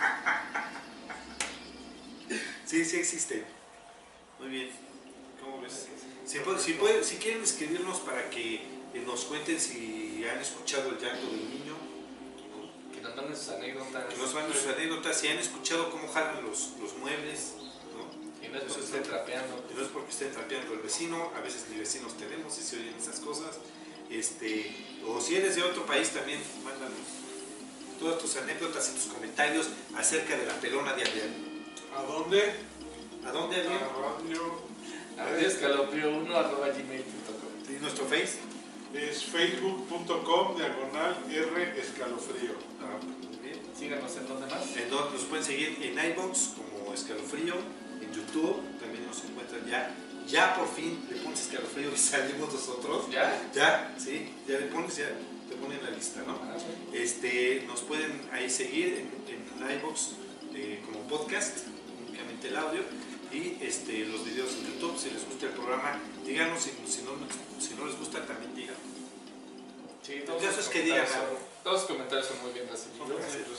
cosas? Sí, sí existe. Muy bien. ¿Cómo ves? Si, puede- si, puede- si quieren escribirnos para que eh, nos cuenten si han escuchado el llanto del niño, Que nos manden sus anécdotas. que nos manden sus anécdotas, si han escuchado cómo jalan los, los muebles, ¿no? Y no es porque esté trapeando. Y no es porque estén trapeando el vecino, a veces ni vecinos tenemos y se oyen esas cosas. Este, o si eres de otro país también, mándanos todas tus anécdotas y tus comentarios acerca de la pelona de Adrián. ¿A dónde? ¿A dónde, A Adrián? radio. Escalofrío uno arroba gmail punto com. ¿Y nuestro Face? Es facebook punto com diagonal R escalofrío. Ah, muy bien. Síganos en donde más. En donde nos pueden seguir en iVoox como Escalofrío, en YouTube también nos encuentran ya. Ya por fin le pones Escalofrío y salimos nosotros. ¿Ya? Ya, sí, ya le pones, ya te ponen la lista, ¿no? Ah, bueno. Este, nos pueden ahí seguir en, en iVoox eh, como podcast, únicamente el audio, y este, los videos en YouTube. Si les gusta el programa, díganos, si, si, no, si no les gusta también díganos. Sí, El caso los es que digan comentarios algo. son- Todos los comentarios son muy bien recibidos.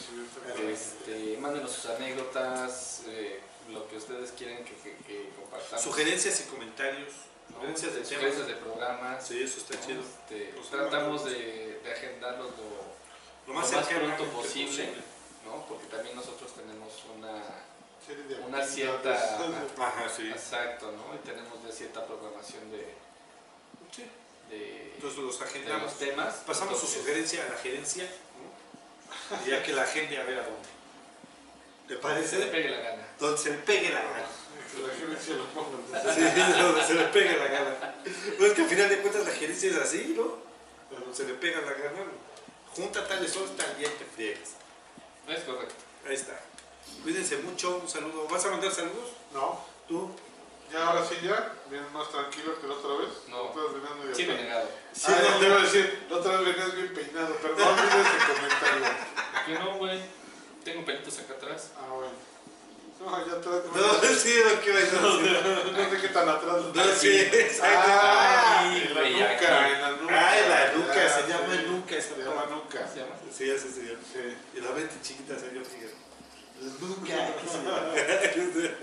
Este, mándenos sus anécdotas, eh, lo que ustedes quieren que, que, que compartamos. Sugerencias y comentarios, ¿no? sugerencias de temas. Sugerencias de programas. Sí, eso está ¿no? chido. Este, Pues, tratamos de, de agendarlos lo, Lo más, lo más cercano pronto que posible, ¿no? Porque también nosotros tenemos una, Serie de una actividades. cierta... Ajá, sí. Exacto, ¿no? Y tenemos ya cierta programación de, Sí. de, Entonces los de agendamos. los temas. Pasamos su Entonces, sugerencia a la gerencia, ¿no? Y ya que la agende a ver a dónde. ¿Te Se le parece? pegue la gana. Donde se le pegue la gana. Que la gerencia lo ponga. Sí, donde se le pegue la gana. Pues es que al final de cuentas la gerencia es así, ¿no? Cuando se le pega la gana, junta tales horas, tal día te friegas. Es correcto. Ahí está. Cuídense mucho, un saludo. ¿Vas a mandar saludos? No, ¿Tú? ya ahora sí ya, vienen más tranquilo que la otra vez. No. La otra vez venías medio Sí, peinado. negado. Sí, Ah, no. te iba a decir, la otra vez venías bien peinado, pero no olvides el comentario. Que no, güey. Tengo pelitos acá atrás. Ah, bueno. No, ya atrás. No, sí, lo que iba a decir. No sé qué tan atrás. No, sí, exacto. Ah, Ay, en la güey, nuca, aquí. en la nuca. Ay, la nuca, Ya, se llama sí. nuca esa Se llama parte. ¿Cómo nuca. se llama? Sí, ya sé, señor. Sí. Y la mente chiquita se dio fíjate. Nuca, ¿qué se llama?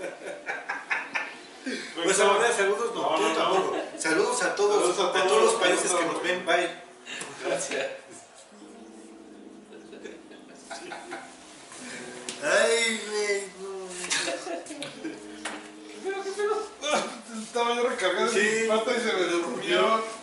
¿Vas a mandar saludos? No, No, tú no, no. tampoco. Saludos a todos, Saludos a a todos, todos, los países saludos que a nos todos. ven. Bye. Gracias. Ay, güey, no. Estaba yo recargando Sí. mi pata y se me durmió.